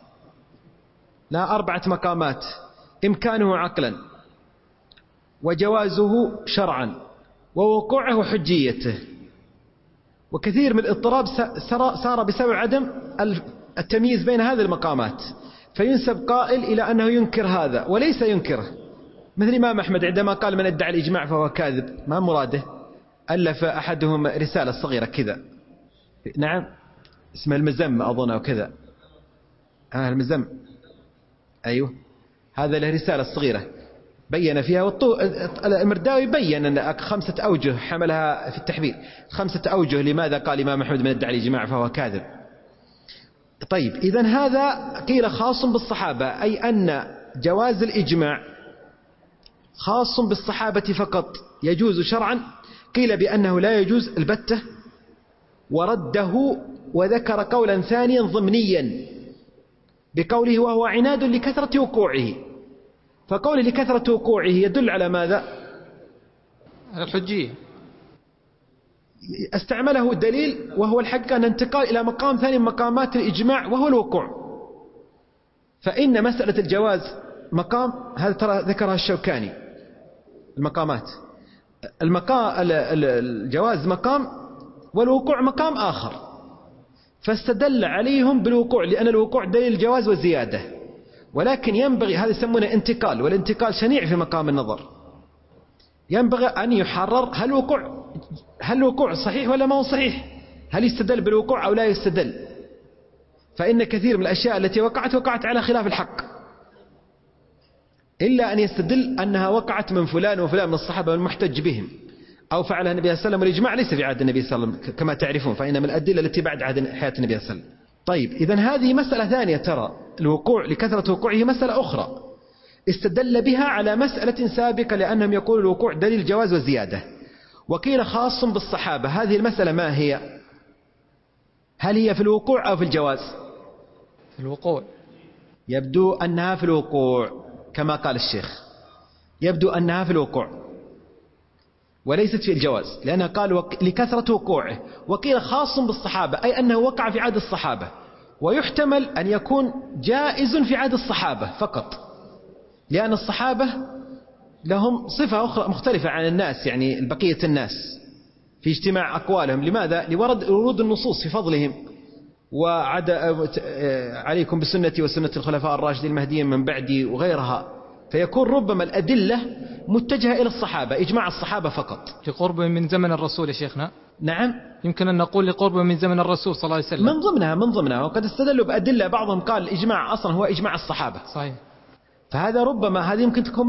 إمكانه عقلا، وجوازه شرعا، ووقوعه حجيته. وكثير من الاضطراب صار بسبب عدم التمييز بين هذه المقامات، فينسب قائل إلى أنه ينكر هذا وليس ينكره، مثل الإمام أحمد عندما قال من ادعى الإجماع فهو كاذب. ما مراده؟ ألف أحدهم رسالة صغيرة كذا، نعم، اسمها المزم أظن أو كذا. المزم، أيوه، هذا له رسالة صغيرة بين فيها. المرداوي بين أن 5 أوجه حملها في التحبير. 5 أوجه لماذا قال الإمام أحمد من ادعى الإجماع فهو كاذب. طيب إذن هذا قيل خاص بالصحابة، أي أن جواز الإجماع خاص بالصحابة فقط، يجوز شرعا. قيل بأنه لا يجوز البتة، ورده وذكر قولا ثانيا ضمنيا بقوله وهو عناد لكثرة وقوعه. فقول لكثرة وقوعه يدل على ماذا؟ على الحجية. استعمله الدليل وهو الحق أن انتقال إلى مقام ثاني من مقامات الإجماع وهو الوقوع. فإن مسألة الجواز مقام، هذا ترى ذكرها الشوكاني. المقامات الجواز مقام والوقوع مقام آخر، فاستدل عليهم بالوقوع لأن الوقوع دليل الجواز والزيادة. ولكن ينبغي، هذا يسمونه انتقال، والانتقال شنيع في مقام النظر. ينبغي أن يحرر هل الوقوع صحيح ولا ما هو صحيح، هل يستدل بالوقوع أو لا يستدل. فإن كثير من الأشياء التي وقعت على خلاف الحق، إلا أن يستدل أنها وقعت من فلان وفلان من الصحابة المحتج بهم، أو فعلها النبي صلى الله عليه وسلم. والإجماع ليس في عهد النبي صلى الله عليه وسلم كما تعرفون، فإن من الأدلة التي بعد عهد حياة النبي صلى الله عليه وسلم. طيب إذن هذه مسألة ثانية. ترى الوقوع لكثرة وقوعه مسألة أخرى استدل بها على مسألة سابقة، لأنهم يقولوا الوقوع دليل الجواز والزيادة. وقيل خاص بالصحابة. هذه المسألة ما هي؟ هل هي في الوقوع أو في الجواز؟ في الوقوع. يبدو أنها في الوقوع كما قال الشيخ، يبدو أنها في الوقوع وليست في الجواز، لأنها قال لكثرة وقوعه. وقيل خاص بالصحابة، أي أنه وقع في عهد الصحابة، ويحتمل أن يكون جائز في عهد الصحابة فقط، لأن الصحابة لهم صفة أخرى مختلفة عن الناس، يعني بقية الناس في اجتماع أقوالهم. لماذا؟ لورود النصوص في فضلهم. عليكم بسنتي وسنة الخلفاء الراشدين المهديين من بعدي وغيرها. فيكون ربما الأدلة متجهة إلى الصحابة، إجماع الصحابة فقط. لقرب من زمن الرسول يا شيخنا. نعم، يمكن أن نقول لقرب من زمن الرسول صلى الله عليه وسلم. من ضمنها وقد استدلوا بأدلة. بعضهم قال الإجماع أصلا هو إجماع الصحابة. صحيح. فهذا ربما هذه يمكن تكون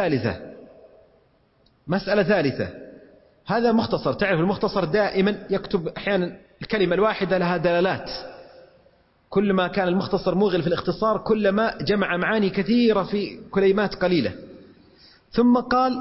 مسألة ثالثة. هذا مختصر. تعرف المختصر دائما يكتب أحيانا الكلمة الواحدة لها دلالات. كل ما كان المختصر موغل في الاختصار كلما جمع معاني كثيرة في كلمات قليلة. ثم قال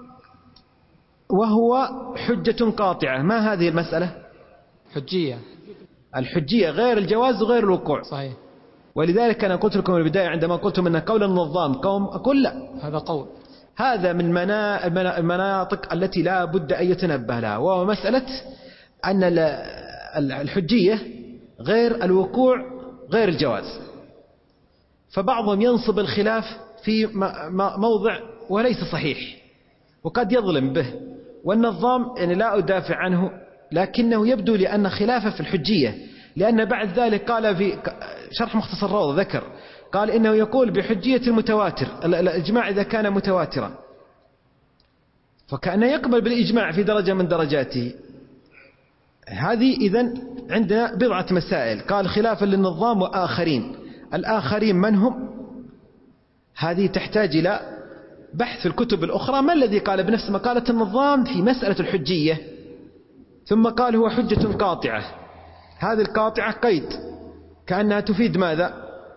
وهو حجة قاطعة. ما هذه المسألة؟ حجية. الحجية غير الجواز وغير الوقوع. صحيح. ولذلك أنا قلت لكم في البداية عندما قلتم أن قول النظام قوم، أقول لا، هذا قول، هذا من المناطق التي لا بد أن يتنبه لها، وهو مسألة أن الحجية غير الوقوع غير الجواز. فبعضهم ينصب الخلاف في موضع وليس صحيح وقد يظلم به. والنظام يعني لا أدافع عنه، لكنه يبدو لأن خلافه في الحجية، لأن بعد ذلك قال في شرح مختصر الروضة ذكر قال إنه يقول بحجية المتواتر، الإجماع إذا كان متواترا، فكأنه يقبل بالإجماع في درجة من درجاته. هذه إذن عندنا بضعة مسائل. قال خلافا للنظام وآخرين. الآخرين من هم؟ هذه تحتاج إلى بحث في الكتب الأخرى. ما الذي قال بنفس مقالة النظام في مسألة الحجية؟ ثم قال هو حجة قاطعة. هذه القاطعة قيد كأنها تفيد ماذا؟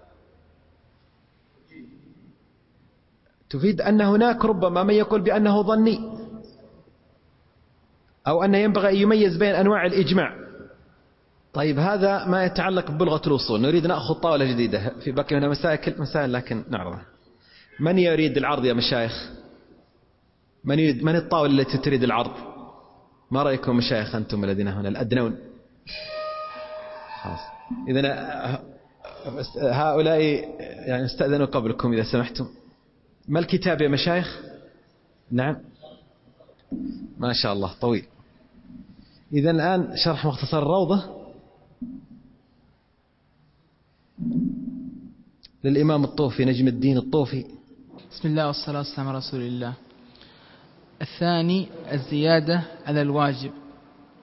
تفيد أن هناك ربما من يقول بأنه ظني، أو أنه ينبغي أن يميز بين أنواع الإجماع. طيب هذا ما يتعلق ببلغة الوصول. نريد نأخذ طاولة جديدة، في بقي هنا مسائل لكن نعرضها. من يريد العرض يا مشايخ؟ من الطاولة التي تريد العرض؟ ما رأيكم مشايخ أنتم الذين هنا الأدنون؟ خلاص إذن هؤلاء يعني استأذنوا قبلكم إذا سمحتم. ما الكتاب يا مشايخ؟ نعم ما شاء الله طويل. إذن الآن شرح مختصر الروضة للإمام الطوفي نجم الدين الطوفي. بسم الله والصلاة والسلام على رسول الله. الثاني الزيادة على الواجب.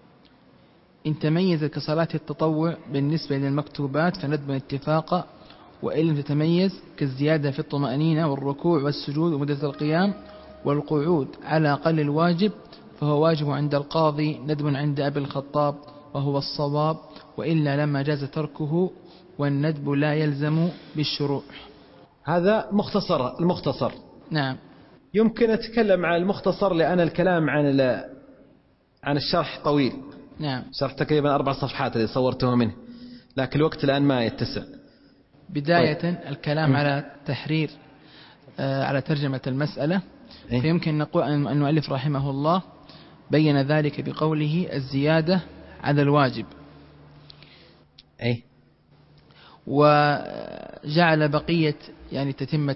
إن تميز كصلاة التطوع بالنسبة للمكتوبات فندب اتفاقا، وإن لم تتميز كالزيادة في الطمأنينة والركوع والسجود ومدة القيام والقعود على أقل الواجب، فهو واجب عند القاضي، ندب عند أبي الخطاب وهو الصواب، وإلا لما جاز تركه، والندب لا يلزم بالشروع. هذا المختصر. نعم. يمكن أتكلم عن المختصر لأن الكلام عن الشرح طويل. نعم. شرح تقريبا 4 صفحات اللي صورته منه، لكن الوقت الآن ما يتسع. بداية الكلام على تحرير على ترجمة المسألة، فيمكن نقول أن المؤلف رحمه الله بين ذلك بقوله الزيادة على الواجب، وجعل بقية يعني تتمة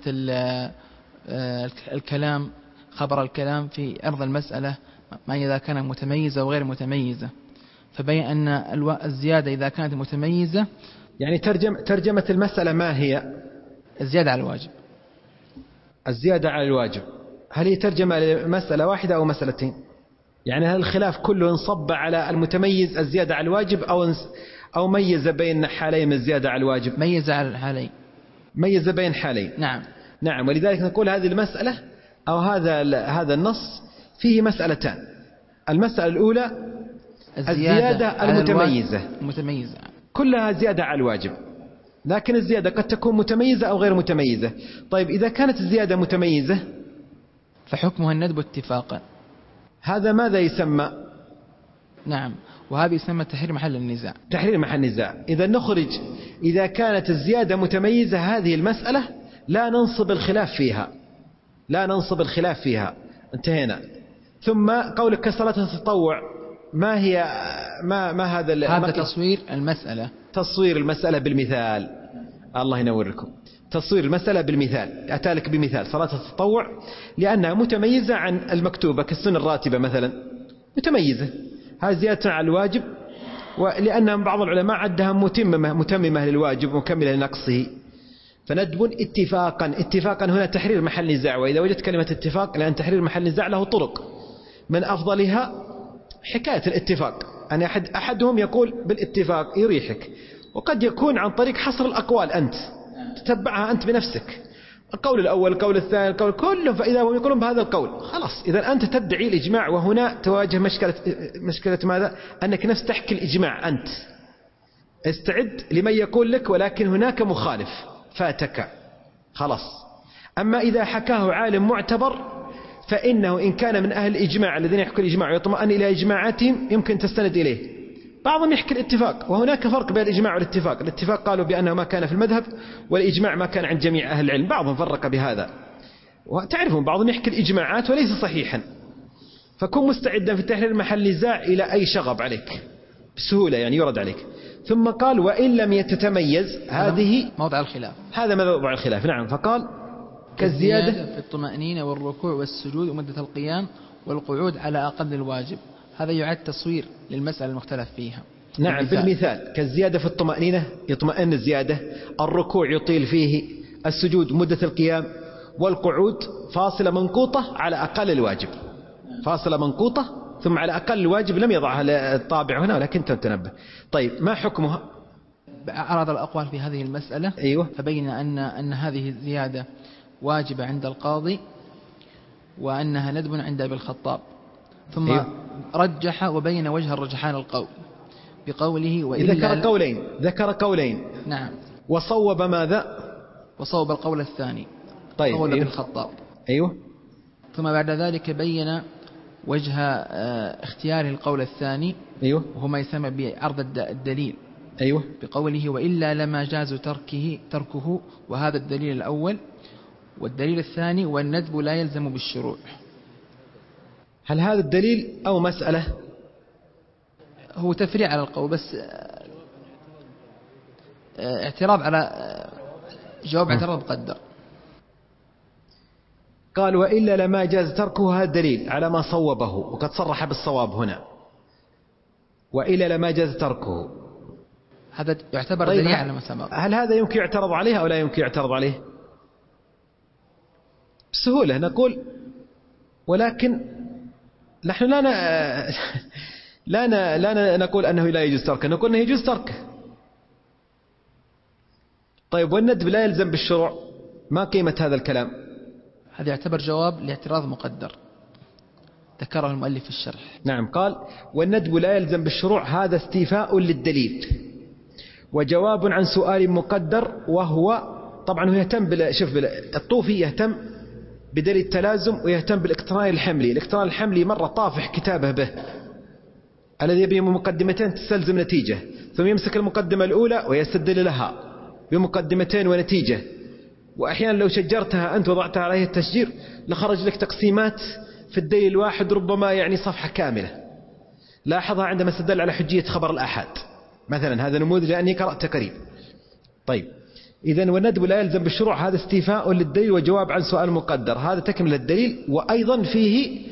الكلام خبر الكلام في أرض المسألة ما إذا كان متميزة وغير متميزة، فبين أن الزيادة إذا كانت متميزة يعني ترجمة المسألة ما هي؟ الزيادة على الواجب. الزيادة على الواجب، هل هي ترجمة لمسألة واحدة أو مسألتين؟ يعني هل الخلاف كله انصب على المتميز الزيادة على الواجب أو ميز بين حالين من الزيادة على الواجب؟ ميز على الحالين. ميز بين حالين. نعم. ولذلك نقول هذه المسألة أو هذا النص فيه مسألتان. المسألة الأولى الزيادة المتميزة كلها زيادة على الواجب، لكن الزيادة قد تكون متميزة أو غير متميزة. طيب إذا كانت الزيادة متميزة فحكمها الندب اتفاقا. هذا ماذا يسمى؟ نعم، وهذا يسمى تحرير محل النزاع. تحرير محل النزاع. إذا نخرج إذا كانت الزيادة متميزة هذه المسألة لا ننصب الخلاف فيها، انتهينا. ثم قولك كصلاة التطوع ما هي ما هذا تصوير المسألة بالمثال. الله ينوركم. تصوير المسألة بالمثال، أتالك بمثال صلاة التطوع لأنها متميزة عن المكتوبة كالسنة الراتبة مثلا، متميزة، هذه زيادة على الواجب، ولأن بعض العلماء عدها متممة للواجب ومكملة لنقصه، فندب اتفاقا هنا تحرير محل نزاع. وإذا وجدت كلمة اتفاق، لأن تحرير محل نزاع له طرق، من أفضلها حكاية الاتفاق، أن أحدهم يقول بالاتفاق يريحك، وقد يكون عن طريق حصر الأقوال، أنت تتبعها أنت بنفسك، القول الأول القول الثاني القول كلهم، فإذا هم يقولون بهذا القول خلاص، إذا أنت تدعي الإجماع، وهنا تواجه مشكلة ماذا؟ أنك نفس تحكي الإجماع، أنت استعد لمن يقول لك ولكن هناك مخالف فاتك خلاص. أما إذا حكاه عالم معتبر فإنه إن كان من أهل الإجماع الذين يحكوا الإجماع ويطمئن إلى إجماعاتهم يمكن تستند إليه. بعضهم يحكي الاتفاق، وهناك فرق بين الإجماع والاتفاق. الاتفاق قالوا بأنه ما كان في المذهب، والإجماع ما كان عند جميع أهل العلم، بعضهم فرق بهذا. وتعرفون بعضهم يحكي الإجماعات وليس صحيحا، فكن مستعدا في تحرير محل نزاع إلى أي شغب عليك بسهولة، يعني يرد عليك. ثم قال وإن لم تتميز، هذه موضع الخلاف، هذا موضع الخلاف. نعم. فقال كالزيادة في الطمأنينة والركوع والسجود ومدة القيام والقعود على أقل الواجب، هذا يعد تصوير للمسألة المختلف فيها. نعم بالمثال كالزيادة في الطمأنينة، يطمئن الزيادة، الركوع يطيل فيه، السجود مدة القيام، والقعود فاصلة منقوطة على أقل الواجب، فاصلة منقوطة ثم على أقل الواجب، لم يضعها الطابع هنا ولكن تنبه. طيب ما حكمها؟ عرض الأقوال في هذه المسألة. أيوة. فبين أن هذه الزيادة واجبة عند القاضي، وأنها ندب عند أبي الخطاب، ثم رجح وبين وجه الرجحان القول بقوله وإلا ذكر قولين. نعم. وصوب ماذا؟ وصوب القول الثاني. طيب. قول ابن الخطاب. أيوه. ثم بعد ذلك بين وجه اختياره القول الثاني. أيوه. وهو ما يسمى بعرض الدليل. أيوه. بقوله وإلا لما جاز تركه، وهذا الدليل الأول. والدليل الثاني والندب لا يلزم بالشروع. هل هذا الدليل أو مسألة؟ هو تفريع على القول، بس اعتراض على جواب اعتراض مقدر. قال وإلا لما جاز تركه، هذا الدليل على ما صوبه، وقد صرح بالصواب هنا. وإلا لما جاز تركه، هذا يعتبر دليل على ما سبق. هل هذا يمكن يعترض عليه أو لا يمكن يعترض عليه؟ بسهولة نقول، ولكن نحن لا نقول أنه لا يجوز تركه، نقول أنه يجوز تركه. طيب والندب لا يلزم بالشروع، ما قيمة هذا الكلام؟ هذا يعتبر جواب لاعتراض مقدر ذكره المؤلف في الشرح. نعم، قال والندب لا يلزم بالشروع، هذا استيفاء للدليل وجواب عن سؤال مقدر، وهو طبعا هو يهتم الطوفي يهتم بدليل التلازم ويهتم بالاقتران الحملي. الاقتران الحملي مرة طافح كتابه به، الذي يبي مقدمتين تستلزم نتيجة، ثم يمسك المقدمة الأولى ويستدل لها بمقدمتين ونتيجة، وأحيانا لو شجرتها أنت وضعتها عليه التشجير لخرج لك تقسيمات في الدليل الواحد ربما يعني صفحة كاملة. لاحظها عندما استدل على حجية خبر الآحاد مثلا، هذا نموذج لأني قرأت قريب. طيب إذن والندب لا يلزم بالشروع، هذا استيفاء للدليل وجواب عن سؤال مقدر، هذا تكمل الدليل. وأيضا فيه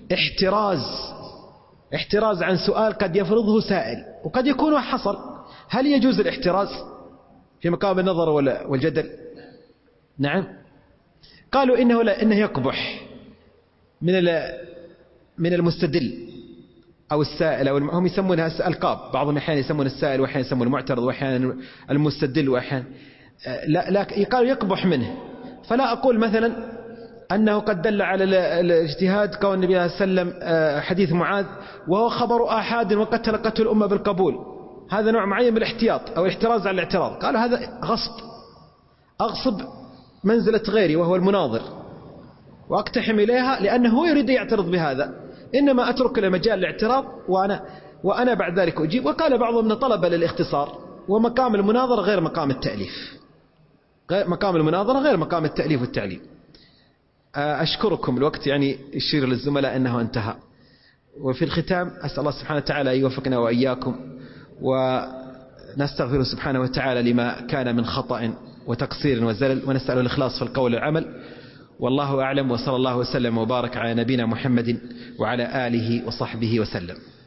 احتراز عن سؤال قد يفرضه سائل وقد يكون حصل. هل يجوز الاحتراز في مقام النظر والجدل؟ نعم، قالوا إنه يقبح من المستدل أو السائل، أو هم يسمونها ألقاب، بعضهم أحيانا يسمون السائل وأحيانا يسمون المعترض وأحيانا المستدل وأحيانا لا قالوا يقبح منه. فلا أقول مثلا أنه قد دل على الاجتهاد قول النبي صلى الله عليه وسلم حديث معاذ وهو خبر آحاد وقد تلقته الأمة بالقبول، هذا نوع معين من الاحتياط أو الاحتراز على الاعتراض. قالوا هذا أغصب منزلة غيري وهو المناظر وأقتحم إليها لأنه هو يريد يعترض بهذا، إنما أترك له مجال الاعتراض وأنا بعد ذلك أجيب. وقال بعضهم أن طلب للاختصار، ومقام المناظرة غير مقام التأليف، مقام المناظرة غير مقام التأليف والتعليم. أشكركم، الوقت يعني يشير للزملاء أنه انتهى. وفي الختام أسأل الله سبحانه وتعالى أن يوفقنا وإياكم، ونستغفر سبحانه وتعالى لما كان من خطأ وتقصير وزلل، ونسأل الإخلاص في القول والعمل. والله أعلم، وصلى الله وسلم وبارك على نبينا محمد وعلى آله وصحبه وسلم.